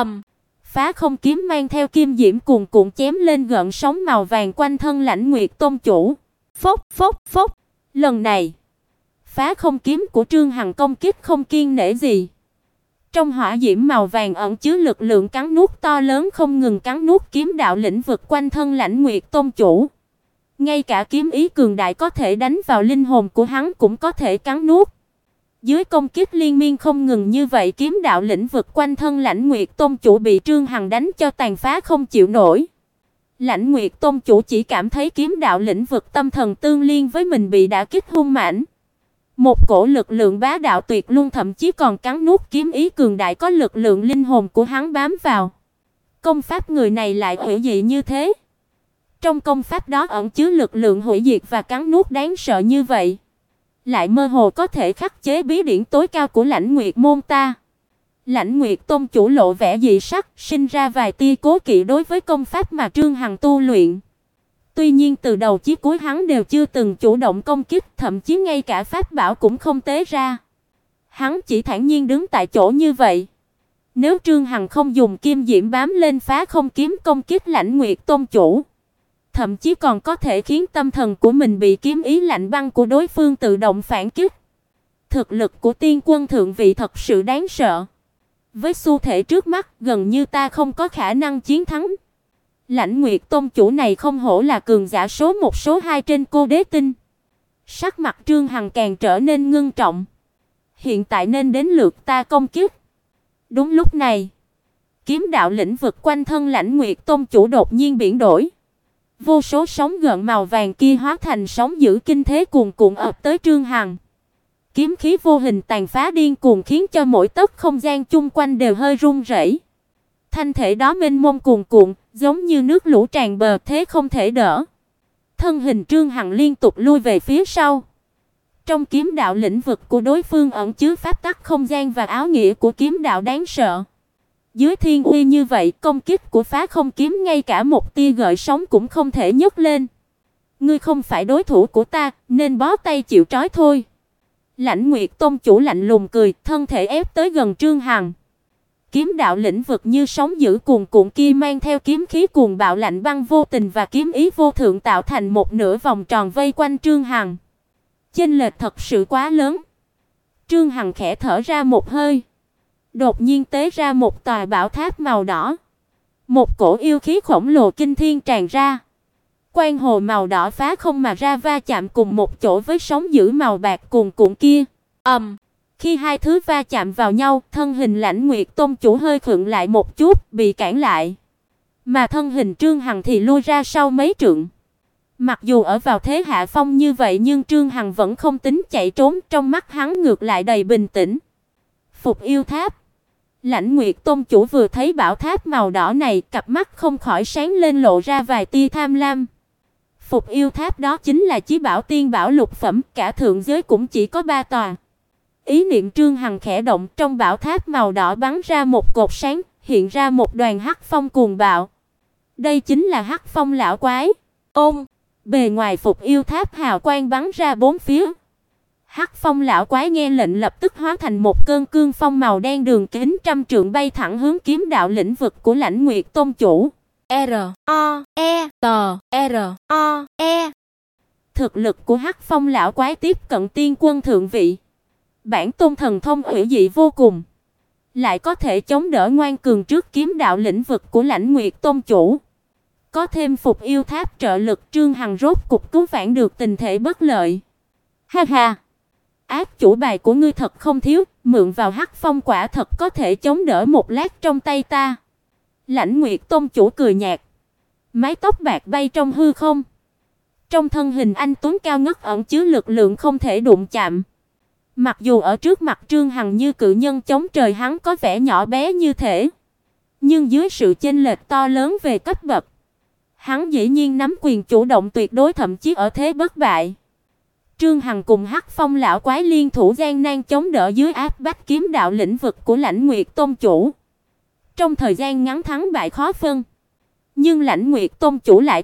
Speaker 1: Phá không kiếm mang theo kim diễm cuồn cuộn chém lên gợn sóng màu vàng quanh thân Lãnh Nguyệt tông chủ. Phốc phốc phốc. Lần này, phá không kiếm của Trương Hằng công kích không kiêng nể gì. Trong hỏa diễm màu vàng ẩn chứa lực lượng cắn nuốt to lớn, không ngừng cắn nuốt kiếm đạo lĩnh vực quanh thân Lãnh Nguyệt tông chủ. Ngay cả kiếm ý cường đại có thể đánh vào linh hồn của hắn cũng có thể cắn nuốt. Dưới công kích liên miên không ngừng như vậy, kiếm đạo lĩnh vực quanh thân Lãnh Nguyệt tông chủ bị Trương Hằng đánh cho tàn phá không chịu nổi. Lãnh Nguyệt tông chủ chỉ cảm thấy kiếm đạo lĩnh vực tâm thần tương liên với mình bị đả kích hung mãnh. Một cổ lực lượng bá đạo tuyệt luân, thậm chí còn cắn nuốt kiếm ý cường đại có lực lượng linh hồn của hắn bám vào. Công pháp người này lại hủy dị như thế. Trong công pháp đó ẩn chứa lực lượng hủy diệt và cắn nuốt đáng sợ như vậy, lại mơ hồ có thể khắc chế bí điển tối cao của Lãnh Nguyệt môn ta. Lãnh Nguyệt tông chủ lộ vẻ dị sắc, sinh ra vài tia cố kỵ đối với công pháp mà Trương Hằng tu luyện. Tuy nhiên từ đầu chí cuối hắn đều chưa từng chủ động công kích, thậm chí ngay cả pháp bảo cũng không tế ra. Hắn chỉ thản nhiên đứng tại chỗ như vậy. Nếu Trương Hằng không dùng kim diễm bám lên phá không kiếm công kích Lãnh Nguyệt Tôn chủ, thậm chí còn có thể khiến tâm thần của mình bị kiếm ý lạnh băng của đối phương tự động phản kích. Thực lực của tiên quân thượng vị thật sự đáng sợ. Với xu thế trước mắt, gần như ta không có khả năng chiến thắng. Lãnh Nguyệt Tôn chủ này không hổ là cường giả số 1 số 2 trên Cô Đế Tinh. Sắc mặt Trương Hằng càng trở nên ngưng trọng. Hiện tại nên đến lượt ta công kích. Đúng lúc này, kiếm đạo lĩnh vực quanh thân Lãnh Nguyệt Tôn chủ đột nhiên biến đổi. Vô số sóng gợn màu vàng kia hóa thành sóng dữ kinh thế cuồn cuộn ập tới Trương Hằng. Kiếm khí vô hình tàn phá điên cuồng khiến cho mỗi tấc không gian chung quanh đều hơi rung rẩy. Thanh thể đó mênh mông cuồn cuộn, giống như nước lũ tràn bờ thế không thể đỡ. Thân hình Trương Hằng liên tục lui về phía sau. Trong kiếm đạo lĩnh vực của đối phương ẩn chứa pháp tắc không gian và áo nghĩa của kiếm đạo đáng sợ. Dưới thiên uy như vậy, công kích của phá không kiếm ngay cả một tia gợn sóng cũng không thể nhấc lên. Ngươi không phải đối thủ của ta, nên bó tay chịu trói thôi. Lãnh Nguyệt Tôn chủ lạnh lùng cười, thân thể ép tới gần Trương Hằng. Kiếm đạo lĩnh vực như sóng dữ cuồn cuộn kia mang theo kiếm khí cuồng bạo lạnh băng vô tình và kiếm ý vô thượng tạo thành một nửa vòng tròn vây quanh Trương Hằng. Chênh lệch thật sự quá lớn. Trương Hằng khẽ thở ra một hơi, đột nhiên tế ra một tòa bảo tháp màu đỏ. Một cổ yêu khí khổng lồ kinh thiên tràn ra. Quang hồ màu đỏ phá không mà ra va chạm cùng một chỗ với sóng dữ màu bạc cuồn cuộn kia. Khi hai thứ va chạm vào nhau, thân hình Lãnh Nguyệt Tôn chủ hơi khựng lại một chút, bị cản lại. Mà thân hình Trương Hằng thì lui ra sau mấy trượng. Mặc dù ở vào thế hạ phong như vậy nhưng Trương Hằng vẫn không tính chạy trốn, trong mắt hắn ngược lại đầy bình tĩnh. Phục yêu tháp. Lãnh Nguyệt Tôn chủ vừa thấy bảo tháp màu đỏ này, cặp mắt không khỏi sáng lên lộ ra vài tia tham lam. Phục yêu tháp đó chính là chí bảo tiên bảo lục phẩm, cả thượng giới cũng chỉ có 3 tòa. Ý niệm Trương Hằng khẽ động, trong bảo tháp màu đỏ bắn ra một cột sáng, hiện ra một đoàn hắc phong cuồng bạo. Đây chính là Hắc Phong lão quái. Bề ngoài phục yêu tháp hào quang bắn ra bốn phía. Hắc Phong lão quái nghe lệnh lập tức hóa thành một cơn cương phong màu đen đường kính trăm trượng bay thẳng hướng kiếm đạo lĩnh vực của Lãnh Nguyệt Tôn chủ. R-O-E-T-R-O-E. Thực lực của Hắc Phong lão quái tiếp cận tiên quân thượng vị. Bản tôn thần thông hủy dị vô cùng, lại có thể chống đỡ ngoan cường trước kiếm đạo lĩnh vực của Lãnh Nguyệt Tôn chủ. Có thêm phục yêu tháp trợ lực, Trương Hằng rốt cục cứu vãn được tình thế bất lợi. Ha ha, ác chủ bài của ngươi thật không thiếu, mượn vào Hắc Phong quả thật có thể chống đỡ một lát trong tay ta. Lãnh Nguyệt Tôn chủ cười nhạt, mái tóc bạc bay trong hư không. Trong thân hình anh tuấn cao ngất ẩn chứa lực lượng không thể đụng chạm. Mặc dù ở trước mặt Trương Hằng như cự nhân chống trời hắn có vẻ nhỏ bé như thể, nhưng dưới sự chênh lệch to lớn về cấp bậc, hắn dĩ nhiên nắm quyền chủ động tuyệt đối, thậm chí ở thế bất bại. Trương Hằng cùng Hắc Phong lão quái liên thủ gian nan chống đỡ dưới áp bách kiếm đạo lĩnh vực của Lãnh Nguyệt Tôn chủ. Trong thời gian ngắn thắng bại khó phân, nhưng Lãnh Nguyệt Tôn chủ lại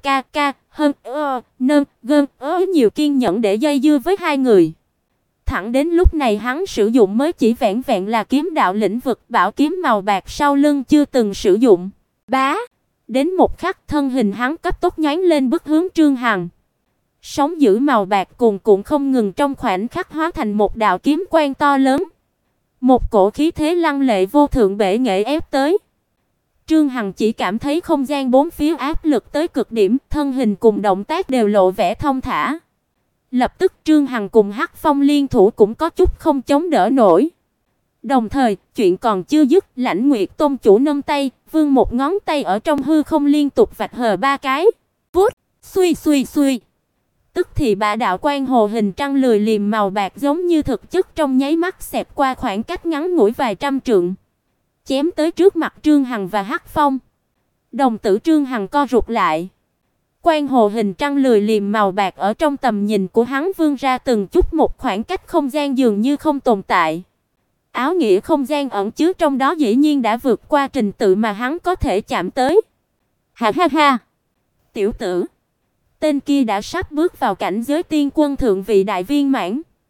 Speaker 1: nhiều kiên nhẫn để dây dưa với hai người. Thẳng đến lúc này hắn sử dụng mới chỉ vẹn vẹn là kiếm đạo lĩnh vực, bảo kiếm màu bạc sau lưng chưa từng sử dụng. Bá, đến một khắc thân hình hắn cấp tốc nhoáng lên bước hướng Trương Hằng. Sóng dữ màu bạc cuồn cuộn không ngừng trong khoảnh khắc hóa thành một đạo kiếm quang to lớn. Một cổ khí thế lăng lệ vô thượng bệ nghệ ép tới. Trương Hằng chỉ cảm thấy không gian bốn phía áp lực tới cực điểm, thân hình cùng động tác đều lộ vẻ thông thả. Lập tức Trương Hằng cùng Hắc Phong liên thủ cũng có chút không chống đỡ nổi. Đồng thời, chuyện còn chưa dứt, Lãnh Nguyệt Tôn chủ nâng tay, vươn một ngón tay ở trong hư không liên tục vạch hờ ba cái. Vút, xuy xuy xuy. Tức thì ba đạo quang hồ hình trăng lười liềm màu bạc giống như thực chất trong nháy mắt xẹt qua khoảng cách ngắn ngủi vài trăm trượng, chém tới trước mặt Trương Hằng và Hắc Phong. Đồng tử Trương Hằng co rụt lại. Quang hồ hình trăng lười liềm màu bạc ở trong tầm nhìn của hắn vươn ra từng chút, một khoảng cách không gian dường như không tồn tại. Áo nghĩa không gian ẩn chứa trong đó dĩ nhiên đã vượt qua trình tự mà hắn có thể chạm tới. Ha ha ha, tiểu tử, tên kia đã sắp bước vào cảnh giới tiên quân thượng vị đại viên mãn.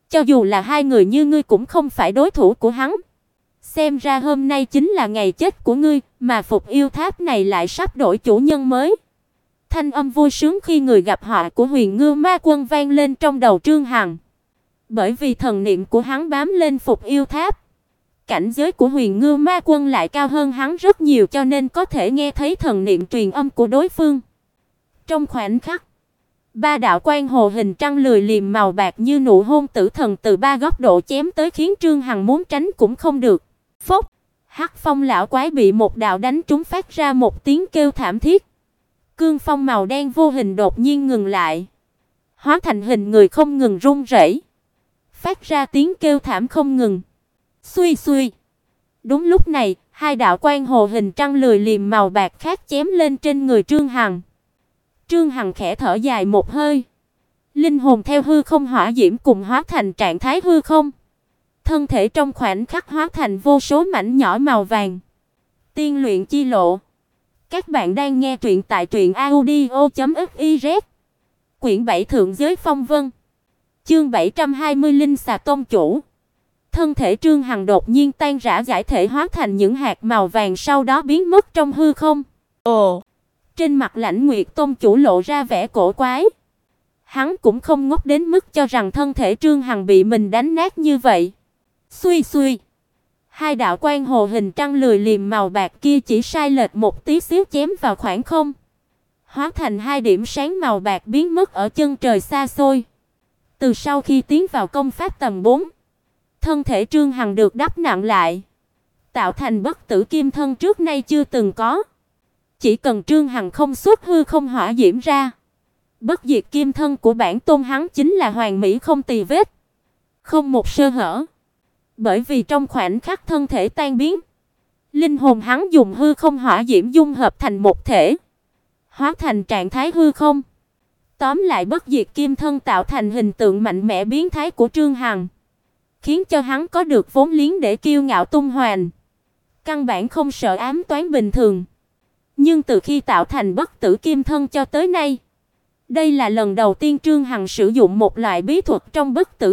Speaker 1: Cho dù là hai người như ngươi cũng không phải đối thủ của hắn. Xem ra hôm nay chính là ngày chết của ngươi, mà Phục Yêu Tháp này lại sắp đổi chủ nhân mới. Thanh âm vui sướng khi người gặp họa của Huyền Ngưu Ma Quân vang lên trong đầu Trương Hằng. Bởi vì thần niệm của hắn bám lên Phục Yêu Tháp, cảnh giới của Huyền Ngưu Ma Quân lại cao hơn hắn rất nhiều, cho nên có thể nghe thấy thần niệm truyền âm của đối phương. Trong khoảnh khắc, ba đạo quang hồ hình trăng lười liềm màu bạc như nụ hôn tử thần từ ba góc độ chém tới, khiến Trương Hằng muốn tránh cũng không được. Phốc, Hắc Phong lão quái bị một đạo đánh trúng, phát ra một tiếng kêu thảm thiết. Cương phong màu đen vô hình đột nhiên ngừng lại, hóa thành hình người không ngừng run rẩy, phát ra tiếng kêu thảm không ngừng. Xuy xuy. Đúng lúc này, hai đạo quang hồ hình trăng lười liềm màu bạc khác chém lên trên người Trương Hằng. Trương Hằng khẽ thở dài một hơi, linh hồn theo hư không hỏa diễm cùng hóa thành trạng thái hư không. Thân thể trong khoảnh khắc hóa thành vô số mảnh nhỏ màu vàng. Tiên luyện chi lộ. Các bạn đang nghe truyện tại truyệnaudio.fiz. Quyển 7 Thượng giới phong vân. Chương 720 Linh xà tôn chủ. Thân thể Trương Hằng đột nhiên tan rã, giải thể hóa thành những hạt màu vàng, sau đó biến mất trong hư không. Ồ, trên mặt Lãnh Nguyệt tôn chủ lộ ra vẻ cổ quái. Hắn cũng không ngốc đến mức cho rằng thân thể Trương Hằng bị mình đánh nát như vậy. Xuy xuy. Hai đạo quang hồ hình trăng lười liềm màu bạc kia chỉ sai lệch một tí xíu chém vào khoảng không, hóa thành hai điểm sáng màu bạc biến mất ở chân trời xa xôi. Từ sau khi tiến vào công pháp tầng 4, thân thể Trương Hằng được đắp nặng lại, tạo thành bất tử kim thân trước nay chưa từng có. Chỉ cần Trương Hằng không xuất hư không hỏa diễm ra, bất diệt kim thân của bản tôn hắn chính là hoàn mỹ không tì vết, không một sơ hở. Bởi vì trong khoảnh khắc thân thể tan biến, linh hồn hắn dùng hư không hỏa diễm dung hợp thành một thể, hóa thành trạng thái hư không. Tóm lại, bất diệt kim thân tạo thành hình tượng mạnh mẽ biến thái của Trương Hằng, khiến cho hắn có được vốn liếng để kiêu ngạo tung hoành, căn bản không sợ ám toán bình thường. Nhưng từ khi tạo thành bất tử kim thân cho tới nay, đây là lần đầu tiên Trương Hằng sử dụng một loại bí thuật trong bất tử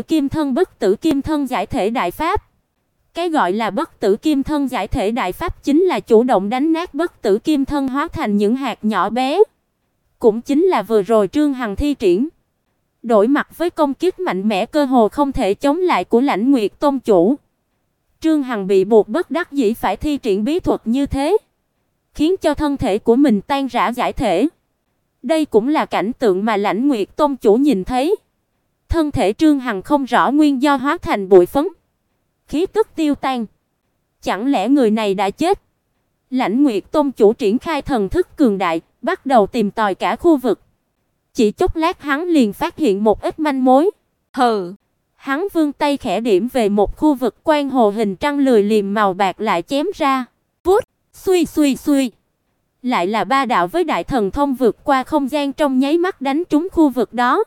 Speaker 1: kim thân giải thể đại pháp. Cái gọi là bất tử kim thân giải thể đại pháp chính là chủ động đánh nát bất tử kim thân hóa thành những hạt nhỏ bé. Cũng chính là vừa rồi Trương Hằng thi triển. Đối mặt với công kích mạnh mẽ cơ hồ không thể chống lại của Lãnh Nguyệt tôn chủ, Trương Hằng bị buộc bất đắc dĩ phải thi triển bí thuật như thế, khiến cho thân thể của mình tan rã giải thể. Đây cũng là cảnh tượng mà Lãnh Nguyệt tôn chủ nhìn thấy. Thân thể Trương Hằng không rõ nguyên do hóa thành bụi phấn, khí tức tiêu tan. Chẳng lẽ người này đã chết? Lãnh Nguyệt tôn chủ triển khai thần thức cường đại, bắt đầu tìm tòi cả khu vực. Chỉ chốc lát hắn liền phát hiện một ít manh mối. Hừ, hắn vươn tay khẽ điểm về một khu vực quang hồ hình trăng lười liềm màu bạc lại chém ra. Vút, xuy xuy xuy. Lại là ba đạo với đại thần thông vượt qua không gian trong nháy mắt đánh trúng khu vực đó.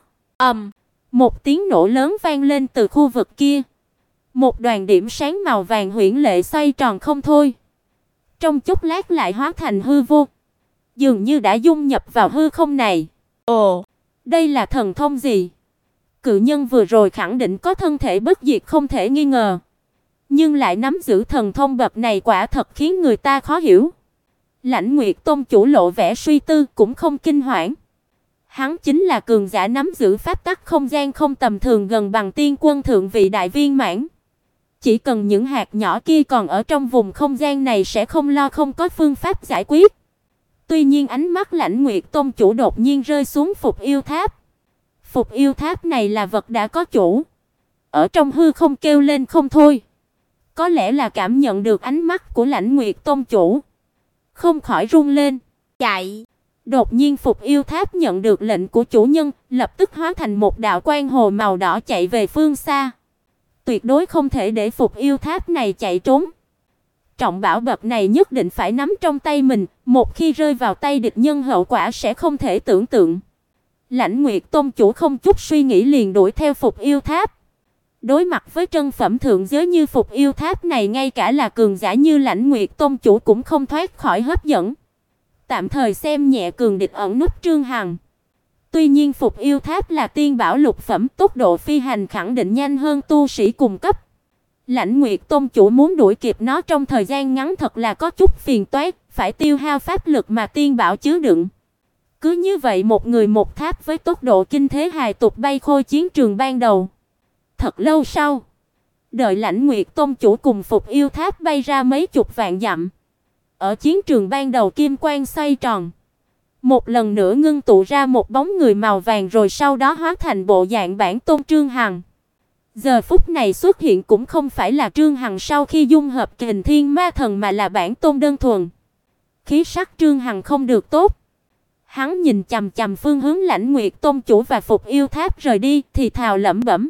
Speaker 1: Một tiếng nổ lớn vang lên từ khu vực kia. Một đoàn điểm sáng màu vàng huyễn lệ xoay tròn không thôi. Trong chốc lát lại hóa thành hư vô, dường như đã dung nhập vào hư không này. Ồ, đây là thần thông gì? Cự nhân vừa rồi khẳng định có thân thể bất diệt không thể nghi ngờ, nhưng lại nắm giữ thần thông bậc này quả thật khiến người ta khó hiểu. Lãnh Nguyệt tôn chủ lộ vẻ suy tư cũng không kinh hoảng. Hắn chính là cường giả nắm giữ pháp tắc không gian không tầm thường, gần bằng tiên quân thượng vị đại viên mãn. Chỉ cần những hạt nhỏ kia còn ở trong vùng không gian này sẽ không lo không có phương pháp giải quyết. Tuy nhiên ánh mắt Lãnh Nguyệt tôn chủ đột nhiên rơi xuống Phục Yêu Tháp. Phục Yêu Tháp này là vật đã có chủ, ở trong hư không kêu lên không thôi. Có lẽ là cảm nhận được ánh mắt của Lãnh Nguyệt tôn chủ, không khỏi run lên. Chạy! Đột nhiên Phục Yêu Tháp nhận được lệnh của chủ nhân, lập tức hóa thành một đạo quang hồ màu đỏ chạy về phương xa. Tuyệt đối không thể để Phục Yêu Tháp này chạy trốn. Trọng bảo bậc này nhất định phải nắm trong tay mình, một khi rơi vào tay địch nhân hậu quả sẽ không thể tưởng tượng. Lãnh Nguyệt tôn chủ không chút suy nghĩ liền đuổi theo Phục Yêu Tháp. Đối mặt với trân phẩm thượng giới như Phục Yêu Tháp này, ngay cả là cường giả như Lãnh Nguyệt tôn chủ cũng không thoát khỏi hấp dẫn. Tạm thời xem nhẹ cường địch ẩn núp Trương Hằng, Tuy nhiên Phục Yêu Tháp là tiên bảo lục phẩm, tốc độ phi hành khẳng định nhanh hơn tu sĩ cùng cấp. Lãnh Nguyệt Tôn chủ muốn đuổi kịp nó trong thời gian ngắn thật là có chút phiền toái, phải tiêu hao pháp lực mà tiên bảo chứa đựng. Cứ như vậy một người một tháp với tốc độ kinh thế hài tục bay khôi chiến trường ban đầu. Thật lâu sau, đợi Lãnh Nguyệt Tôn chủ cùng Phục Yêu Tháp bay ra mấy chục vạn dặm. Ở chiến trường ban đầu kim quang xoay tròn, một lần nữa ngưng tụ ra một bóng người màu vàng rồi sau đó hóa thành bộ dạng bản tôn Trương Hằng. Giờ phút này xuất hiện cũng không phải là Trương Hằng sau khi dung hợp Kình Thiên Ma Thần mà là bản tôn đơn thuần. Khí sắc Trương Hằng không được tốt. Hắn nhìn chằm chằm phương hướng Lãnh Nguyệt Tôn chủ và Phục Yêu Tháp rời đi thì thào lẩm bẩm: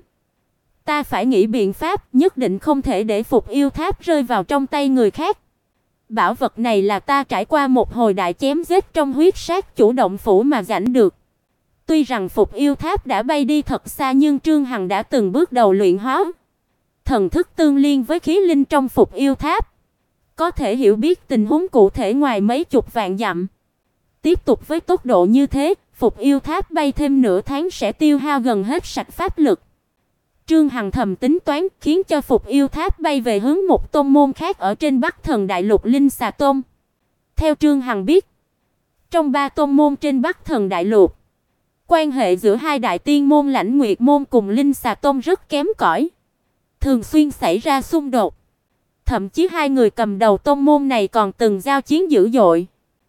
Speaker 1: "Ta phải nghĩ biện pháp, nhất định không thể để Phục Yêu Tháp rơi vào trong tay người khác. Bảo vật này là ta trải qua một hồi đại chém giết trong huyết sát chủ động phủ mà giành được." Tuy rằng Phục Yêu Tháp đã bay đi thật xa nhưng Trương Hằng đã từng bước đầu luyện hóa thần thức tương liên với khí linh trong Phục Yêu Tháp, có thể hiểu biết tình huống cụ thể ngoài mấy chục vạn dặm. Tiếp tục với tốc độ như thế, Phục Yêu Tháp bay thêm nửa tháng sẽ tiêu hao gần hết sạch pháp lực. Trương Hằng thầm tính toán, khiến cho Phục Yêu Tháp bay về hướng một tôn môn khác ở trên Bắc Thần Đại Lục, Linh Xà Tôn. Theo Trương Hằng biết, trong 3 tôn môn trên Bắc Thần Đại Lục, quan hệ giữa hai đại tiên môn Lãnh Nguyệt môn cùng Linh Xà Tôn rất kém cỏi, thường xuyên xảy ra xung đột. Thậm chí hai người cầm đầu tôn môn này còn từng giao chiến dữ dội.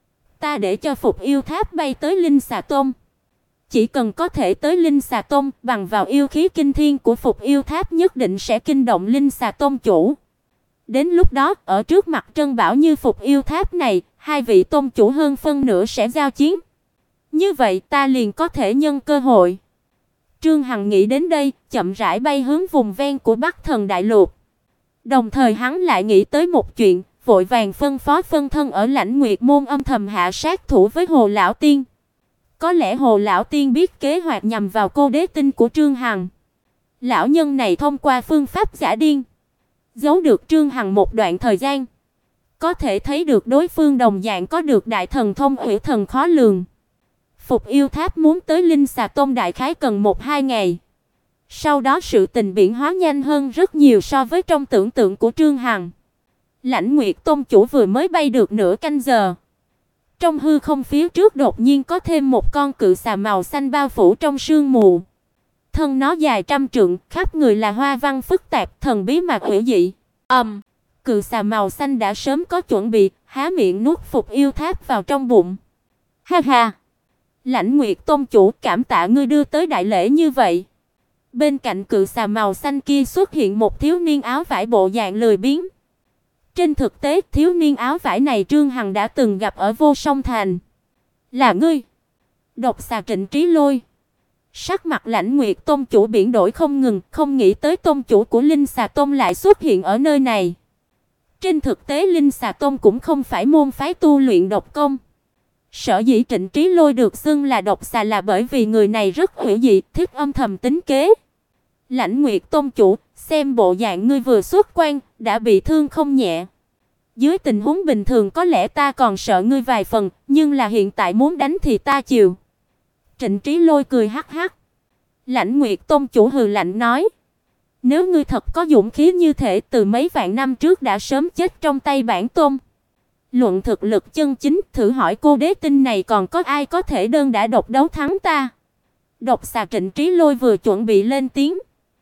Speaker 1: Ta để cho Phục Yêu Tháp bay tới Linh Xà Tôn. Chỉ cần có thể tới Linh Xà Tôn, bằng vào yêu khí kinh thiên của Phục Yêu Tháp nhất định sẽ kinh động Linh Xà Tôn chủ. Đến lúc đó, ở trước mặt trân bảo như Phục Yêu Tháp này, hai vị tôn chủ hơn phân nửa sẽ giao chiến. Như vậy ta liền có thể nhân cơ hội. Trương Hằng nghĩ đến đây, chậm rãi bay hướng vùng ven của Bắc Thần Đại Lục. Đồng thời hắn lại nghĩ tới một chuyện, vội vàng phân phó phân thân ở Lãnh Nguyệt môn âm thầm hạ sát thủ với Hồ lão tiên. Có lẽ Hồ lão tiên biết kế hoạch nhằm vào cô đế tinh của Trương Hằng. Lão nhân này thông qua phương pháp giả điên, giấu được Trương Hằng một đoạn thời gian. Có thể thấy được đối phương đồng dạng có được đại thần thông ủy thần khó lường. Phục Yêu Tháp muốn tới Linh Xà Tôn đại khái cần 1-2 ngày. Sau đó sự tình biến hóa nhanh hơn rất nhiều so với trong tưởng tượng của Trương Hằng. Lãnh Nguyệt Tôn chủ vừa mới bay được nửa canh giờ. Trong hư không phía trước đột nhiên có thêm một con cự xà màu xanh bao phủ trong sương mù. Thân nó dài trăm trượng, khắp người là hoa văn phức tạp, thần bí mà hữu dị. Cự xà màu xanh đã sớm có chuẩn bị, há miệng nuốt Phục Yêu Tháp vào trong bụng. Ha ha! Lãnh Nguyệt Tôn chủ, cảm tạ ngươi đưa tới đại lễ như vậy. Bên cạnh cự xà màu xanh kia xuất hiện một thiếu niên áo vải bộ dạng lười biếng. Trên thực tế, thiếu niên áo vải này Trương Hằng đã từng gặp ở Vô Song Thành. Là ngươi? Độc xà Trịnh Trí Lôi. Sắc mặt Lãnh Nguyệt Tôn chủ biển đổi không ngừng, không nghĩ tới tôn chủ của Linh Xà Tôn lại xuất hiện ở nơi này. Trên thực tế Linh Xà Tôn cũng không phải môn phái tu luyện độc công. Sở dĩ Trịnh Trí Lôi được xưng là độc xà là bởi vì người này rất hữu dị, thích âm thầm tính kế. Lãnh Nguyệt Tôn chủ, xem bộ dạng ngươi vừa xuất quan, đã bị thương không nhẹ. Dưới tình huống bình thường có lẽ ta còn sợ ngươi vài phần, nhưng là hiện tại muốn đánh thì ta chịu. Trịnh Trí Lôi cười hắc hắc. Lãnh Nguyệt Tôn chủ hừ lạnh nói: nếu ngươi thật có dũng khí như thể từ mấy vạn năm trước đã sớm chết trong tay bản tôn. Luận thực lực chân chính, thử hỏi cô đế tinh này còn có ai có thể đơn đả độc đấu thắng ta? Độc xà Trịnh Trí Lôi vừa chuẩn bị lên tiếng,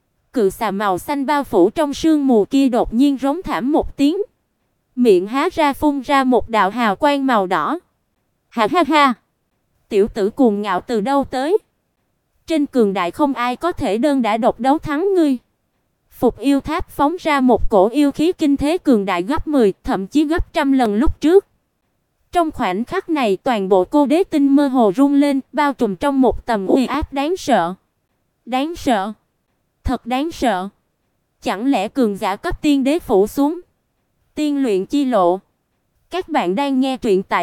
Speaker 1: cự xà màu xanh bao phủ trong sương mù kia đột nhiên rống thảm một tiếng, miệng há ra phun ra một đạo hào quang màu đỏ. Ha ha ha! Tiểu tử cuồng ngạo từ đâu tới? Trên cường đại không ai có thể đơn đả độc đấu thắng ngươi. Phục Yêu Tháp phóng ra một cổ yêu khí kinh thế cường đại gấp 10, thậm chí gấp trăm lần lúc trước. Trong khoảnh khắc này, toàn bộ cô đế tinh mơ hồ rung lên, bao trùm trong một tầm uy áp đáng sợ. Đáng sợ, thật đáng sợ. Chẳng lẽ cường giả cấp tiên đế phủ xuống? Tiên luyện chi lộ. Các bạn đang nghe truyện tại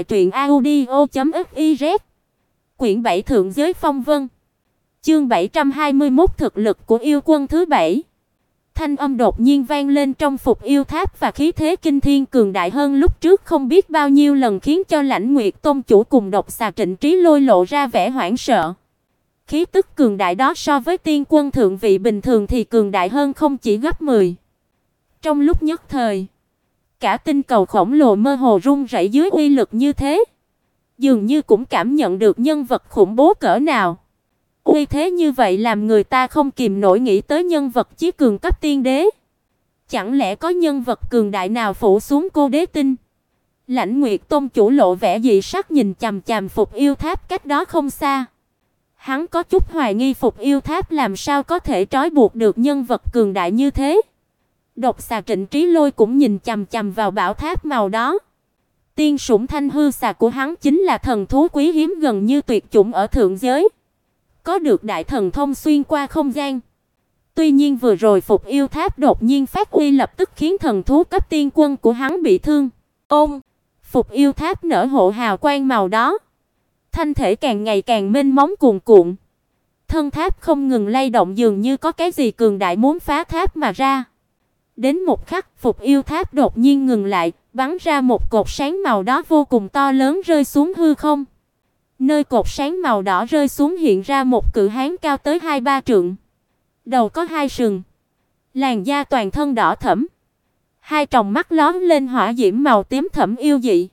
Speaker 1: truyệnaudio.fiz. Quyển 7 Thượng giới phong vân. Chương 721 thực lực của yêu quân thứ 7. Thanh âm đột nhiên vang lên trong Phục Yêu Tháp và khí thế kinh thiên cường đại hơn lúc trước không biết bao nhiêu lần, khiến cho Lãnh Nguyệt Tôn chủ cùng độc xà Trịnh Trí Lôi lộ ra vẻ hoảng sợ. Khí tức cường đại đó so với tiên quân thượng vị bình thường thì cường đại hơn không chỉ gấp 10. Trong lúc nhất thời, cả tinh cầu khổng lồ mơ hồ rung rẩy dưới uy lực như thế, dường như cũng cảm nhận được nhân vật khủng bố cỡ nào. Uy thế như vậy làm người ta không kìm nổi nghĩ tới nhân vật chí cường cấp tiên đế. Chẳng lẽ có nhân vật cường đại nào phủ xuống cô đế tinh? Lãnh Nguyệt Tôn chủ lộ vẻ dị sắc nhìn chằm chằm Phục Yêu Tháp cách đó không xa. Hắn có chút hoài nghi Phục Yêu Tháp làm sao có thể trói buộc được nhân vật cường đại như thế. Độc xà Trịnh Trí Lôi cũng nhìn chằm chằm vào bảo tháp màu đó. Tiên sủng Thanh hư xà của hắn chính là thần thú quý hiếm gần như tuyệt chủng ở thượng giới, có được đại thần thông xuyên qua không gian. Tuy nhiên vừa rồi Phục Yêu Tháp đột nhiên phát uy lập tức khiến thần thú cấp tiên quân của hắn bị thương. Ôm, Phục Yêu Tháp nở hộ hào quang màu đó, thân thể càng ngày càng mênh mông cuồn cuộn. Thân tháp không ngừng lay động dường như có cái gì cường đại muốn phá tháp mà ra. Đến một khắc, Phục Yêu Tháp đột nhiên ngừng lại, bắn ra một cột sáng màu đó vô cùng to lớn rơi xuống hư không. Nơi cột sáng màu đỏ rơi xuống hiện ra một cự hán cao tới 2-3 trượng. Đầu có 2 sừng, làn da toàn thân đỏ thẫm, 2 tròng mắt lóe lên hỏa diễm màu tím thẫm yêu dị.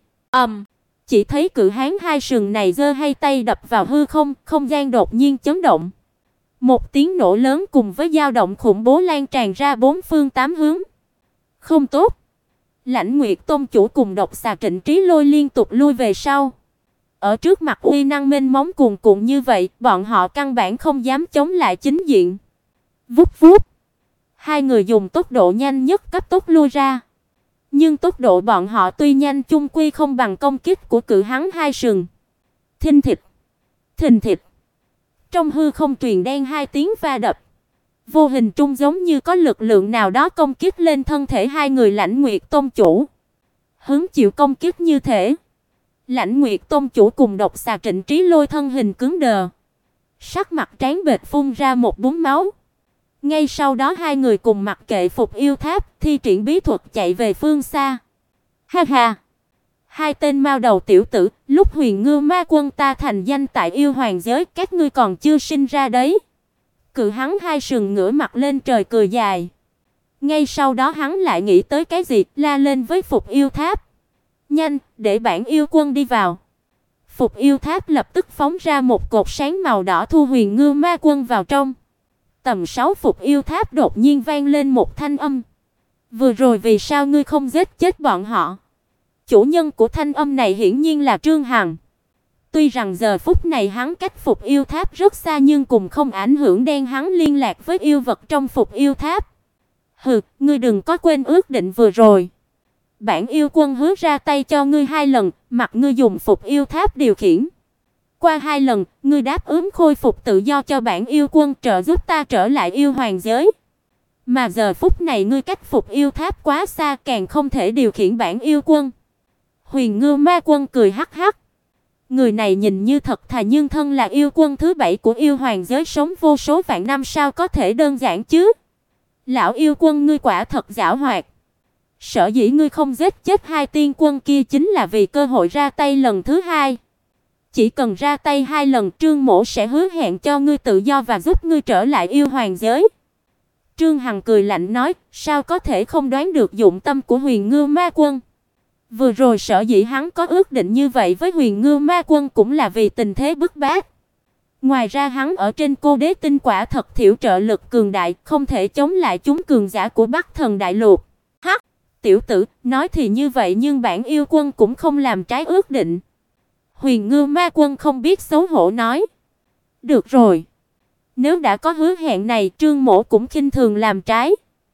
Speaker 1: Chỉ thấy cự hán 2 sừng này giơ hai tay đập vào hư không, không gian đột nhiên chấn động. Một tiếng nổ lớn cùng với dao động khủng bố lan tràn ra bốn phương tám hướng. Không tốt. Lãnh Nguyệt Tôn chủ cùng độc xà Trịnh Trí Lôi liên tục lui về sau. Ở trước mặt uy năng mênh mông cuồn cuộn như vậy, bọn họ căn bản không dám chống lại chính diện. Vút vút. Hai người dùng tốc độ nhanh nhất cấp tốc lui ra. Nhưng tốc độ bọn họ tuy nhanh chung quy không bằng công kích của cự hán 2 sừng. Thình thịch, thình thịch. Trong hư không truyền đen 2 tiếng va đập. Vô hình trung giống như có lực lượng nào đó công kích lên thân thể hai người Lãnh Nguyệt Tôn chủ. Hứng chịu công kích như thể Lãnh Nguyệt Tôn chủ cùng độc xà Trịnh Trí Lôi thân hình cứng đờ, sắc mặt trắng bệch phun ra một búng máu. Ngay sau đó hai người cùng mặc kệ Phục Yêu Tháp, thi triển bí thuật chạy về phương xa. Ha ha. Hai tên mao đầu tiểu tử, lúc Huyền Ngưu Ma Quân ta thành danh tại yêu hoàng giới, các ngươi còn chưa sinh ra đấy. Cự hắn 2 sừng ngửa mặt lên trời cười dài. Ngay sau đó hắn lại nghĩ tới cái gì, la lên với Phục Yêu Tháp. Nhanh, để bản yêu quân đi vào. Phục Yêu Tháp lập tức phóng ra một cột sáng màu đỏ thu Huyền Ngưu Ma Quân vào trong. Tầm 6 Phục Yêu Tháp đột nhiên vang lên một thanh âm. Vừa rồi vì sao ngươi không giết chết bọn họ? Chủ nhân của thanh âm này hiển nhiên là Trương Hằng. Tuy rằng giờ phút này hắn cách Phục Yêu Tháp rất xa nhưng cũng không ảnh hưởng đến hắn liên lạc với yêu vật trong Phục Yêu Tháp. Hừ, ngươi đừng có quên ước định vừa rồi. Bản yêu quân hứa ra tay cho ngươi 2 lần, mặc ngươi dùng Phục Yêu Tháp điều khiển. Qua 2 lần, ngươi đáp ứng khôi phục tự do cho bản yêu quân trợ giúp ta trở lại yêu hoàng giới. Mà giờ phút này ngươi cách Phục Yêu Tháp quá xa, càng không thể điều khiển bản yêu quân. Huyền Ngưu Ma Quân cười hắc hắc. Người này nhìn như thật thà nhưng thân là yêu quân thứ 7 của yêu hoàng giới sống vô số vạn năm sao có thể đơn giản chứ? Lão yêu quân ngươi quả thật giảo hoạt. Sở dĩ ngươi không giết chết 2 tiên quân kia chính là vì cơ hội ra tay lần thứ 2. Chỉ cần ra tay 2 lần, Trương Mỗ sẽ hứa hẹn cho ngươi tự do và giúp ngươi trở lại yêu hoàng giới. Trương Hằng cười lạnh nói, sao có thể không đoán được dụng tâm của Huyền Ngưu Ma Quân. Vừa rồi sở dĩ hắn có ước định như vậy với Huyền Ngưu Ma Quân cũng là vì tình thế bức bách. Ngoài ra hắn ở trên Cô Đế Tinh quả thật thiểu trợ lực cường đại, không thể chống lại chúng cường giả của Bắc Thần Đại Lục. Hắc, tiểu tử, nói thì như vậy nhưng bản yêu quân cũng không làm trái ước định. Huyền Ngưu Ma Quân không biết xấu hổ nói. Được rồi, nếu đã có hứa hẹn này, Trương Mỗ cũng khinh thường làm trái.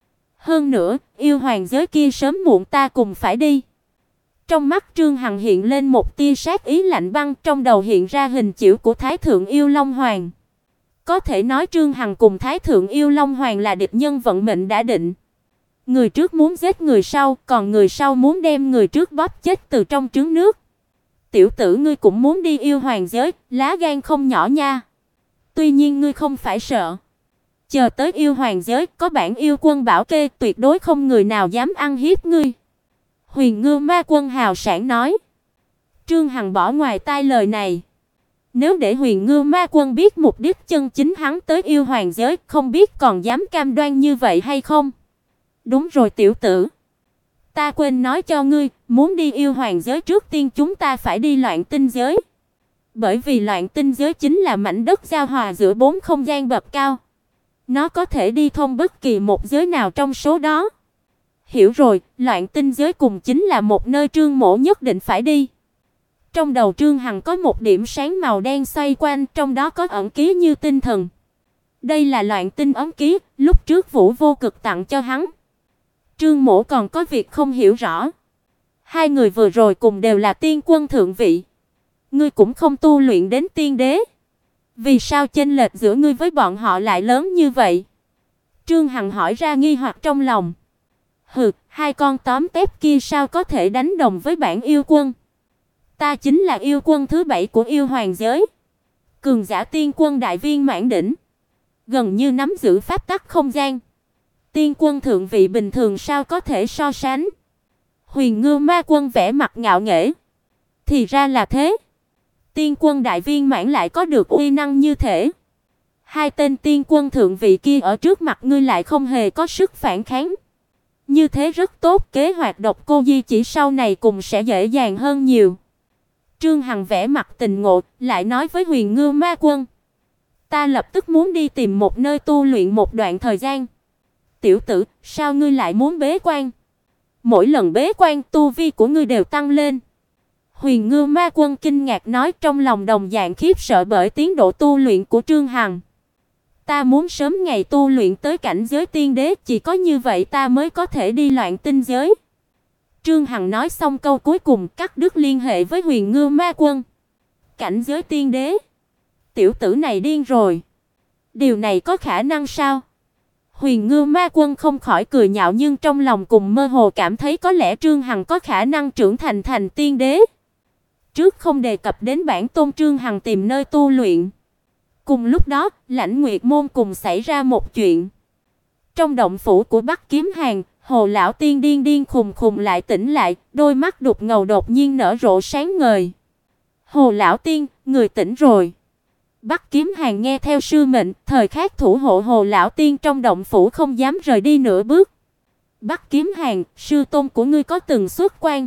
Speaker 1: Hơn nữa, yêu hoàng giới kia sớm muộn ta cùng phải đi. Trong mắt Trương Hằng hiện lên một tia sát ý lạnh băng, trong đầu hiện ra hình chiếu của Thái thượng yêu Long Hoàng. Có thể nói Trương Hằng cùng Thái thượng yêu Long Hoàng là địch nhân vận mệnh đã định. Người trước muốn giết người sau, còn người sau muốn đem người trước bóp chết từ trong trứng nước. Tiểu tử ngươi cũng muốn đi yêu hoàng giới, lá gan không nhỏ nha. Tuy nhiên ngươi không phải sợ. Chờ tới yêu hoàng giới, có bản yêu quân bảo kê, tuyệt đối không người nào dám ăn hiếp ngươi. Huyền Ngưu Ma Quân hào sảng nói. Trương Hằng bỏ ngoài tai lời này. Nếu để Huyền Ngưu Ma Quân biết mục đích chân chính hắn tới yêu hoàng giới, không biết còn dám cam đoan như vậy hay không. Đúng rồi tiểu tử, ta quên nói cho ngươi, muốn đi yêu hoàng giới trước tiên chúng ta phải đi Loạn Tinh giới. Bởi vì Loạn Tinh giới chính là mảnh đất giao hòa giữa 4 không gian bậc cao. Nó có thể đi thông bất kỳ một giới nào trong số đó. Hiểu rồi, Loạn Tinh giới cùng chính là một nơi Trương Mỗ nhất định phải đi. Trong đầu Trương Hằng có một điểm sáng màu đen xoay quanh, trong đó có ẩn ký như tinh thần. Đây là Loạn Tinh ấn ký, lúc trước Vũ Vô Cực tặng cho hắn. Trương Mỗ còn có việc không hiểu rõ. Hai người vừa rồi cùng đều là tiên quân thượng vị. Ngươi cũng không tu luyện đến tiên đế. Vì sao chênh lệch giữa ngươi với bọn họ lại lớn như vậy? Trương Hằng hỏi ra nghi hoặc trong lòng. Hừ, hai con tóm tép kia sao có thể đánh đồng với bản yêu quân? Ta chính là yêu quân thứ 7 của yêu hoàng giới. Cường giả tiên quân đại viên mãn đỉnh, gần như nắm giữ pháp tắc không gian. Tiên quân thượng vị bình thường sao có thể so sánh? Huyền Ngưu Ma Quân vẻ mặt ngạo nghễ. Thì ra là thế. Tiên quân đại viên mãn lại có được uy năng như thế. Hai tên tiên quân thượng vị kia ở trước mặt ngươi lại không hề có sức phản kháng. Như thế rất tốt, kế hoạch độc cô di chỉ sau này cùng sẽ dễ dàng hơn nhiều. Trương Hằng vẻ mặt tình ngộ, lại nói với Huyền Ngưu Ma Quân. Ta lập tức muốn đi tìm một nơi tu luyện một đoạn thời gian. Tiểu tử, sao ngươi lại muốn bế quan? Mỗi lần bế quan tu vi của ngươi đều tăng lên. Huyền Ngưu Ma Quân kinh ngạc nói, trong lòng đồng dạng khiếp sợ bởi tiến độ tu luyện của Trương Hằng. Ta muốn sớm ngày tu luyện tới cảnh giới tiên đế, chỉ có như vậy ta mới có thể đi Loạn Tinh giới. Trương Hằng nói xong câu cuối cùng, cắt đứt liên hệ với Huyền Ngưu Ma Quân. Cảnh giới tiên đế? Tiểu tử này điên rồi. Điều này có khả năng sao? Huyền Ngưu Ma Quân không khỏi cười nhạo, nhưng trong lòng cùng mơ hồ cảm thấy có lẽ Trương Hằng có khả năng trưởng thành tiên đế. Trước không đề cập đến bản tôn, Trương Hằng tìm nơi tu luyện. Cùng lúc đó, Lãnh Nguyệt môn cùng xảy ra một chuyện. Trong động phủ của Bắc Kiếm Hàn, Hồ lão tiên điên khùng lại tỉnh lại, đôi mắt đục ngầu đột nhiên nở rộ sáng ngời. Hồ lão tiên, người tỉnh rồi. Bắc Kiếm Hàn nghe theo sư mệnh, thời khắc thủ hộ Hồ lão tiên trong động phủ không dám rời đi nửa bước. Bắc Kiếm Hàn, sư tôn của ngươi có từng xuất quan?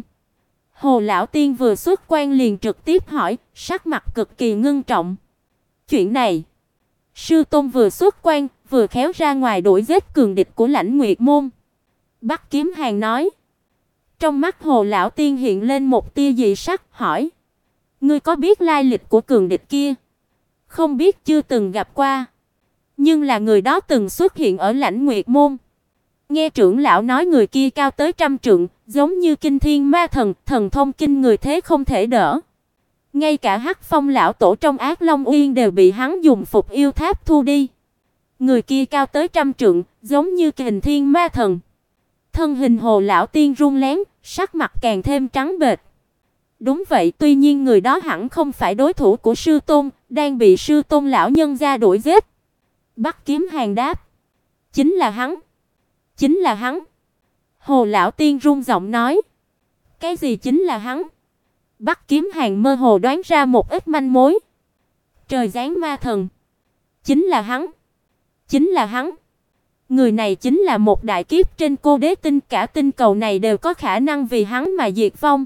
Speaker 1: Hồ lão tiên vừa xuất quan liền trực tiếp hỏi, sắc mặt cực kỳ ngưng trọng. Chuyện này, sư tôn vừa xuất quan, vừa khéo ra ngoài đuổi giết cường địch của Lãnh Nguyệt môn. Bắc Kiếm Hàn nói. Trong mắt Hồ lão tiên hiện lên một tia dị sắc, hỏi: ngươi có biết lai lịch của cường địch kia? Không biết, chưa từng gặp qua. Nhưng là người đó từng xuất hiện ở Lãnh Nguyệt môn. Nghe trưởng lão nói người kia cao tới 100 trượng, giống như kinh thiên ma thần, thần thông kinh người thế không thể đỡ. Ngay cả Hắc Phong lão tổ trong Ác Long Uyên đều bị hắn dùng phục yêu tháp thu đi. Người kia cao tới 100 trượng, giống như kình thiên ma thần. Thân hình Hồ lão tiên run lén, sắc mặt càng thêm trắng bệch. Đúng vậy, tuy nhiên người đó hẳn không phải đối thủ của sư tôn, đang bị sư tôn lão nhân gia đuổi giết. Bắc Kiếm Hàn đáp: chính là hắn. Chính là hắn. Hồ lão tiên run giọng nói: cái gì chính là hắn? Bắc Kiếm Hàn mơ hồ đoán ra một ít manh mối. Trời giáng ma thần. Chính là hắn. Chính là hắn. Người này chính là một đại kiếp trên cô đế tinh, cả tinh cầu này đều có khả năng vì hắn mà diệt vong.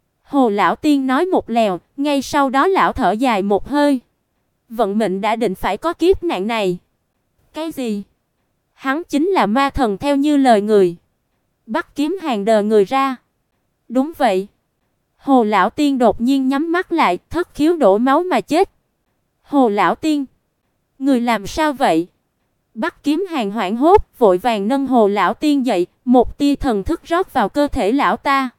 Speaker 1: Hồ lão tiên nói một lèo, ngay sau đó lão thở dài một hơi. Vận mệnh đã định phải có kiếp nạn này. Cái gì? Hắn chính là ma thần theo như lời người. Bắc Kiếm Hàn đờ người ra. Đúng vậy. Hồ lão tiên đột nhiên nhắm mắt lại, thất khiếu đổ máu mà chết. Hồ lão tiên, người làm sao vậy? Bắc Kiếm Hàn hoảng hốt, vội vàng nâng Hồ lão tiên dậy, một tia thần thức rót vào cơ thể lão ta.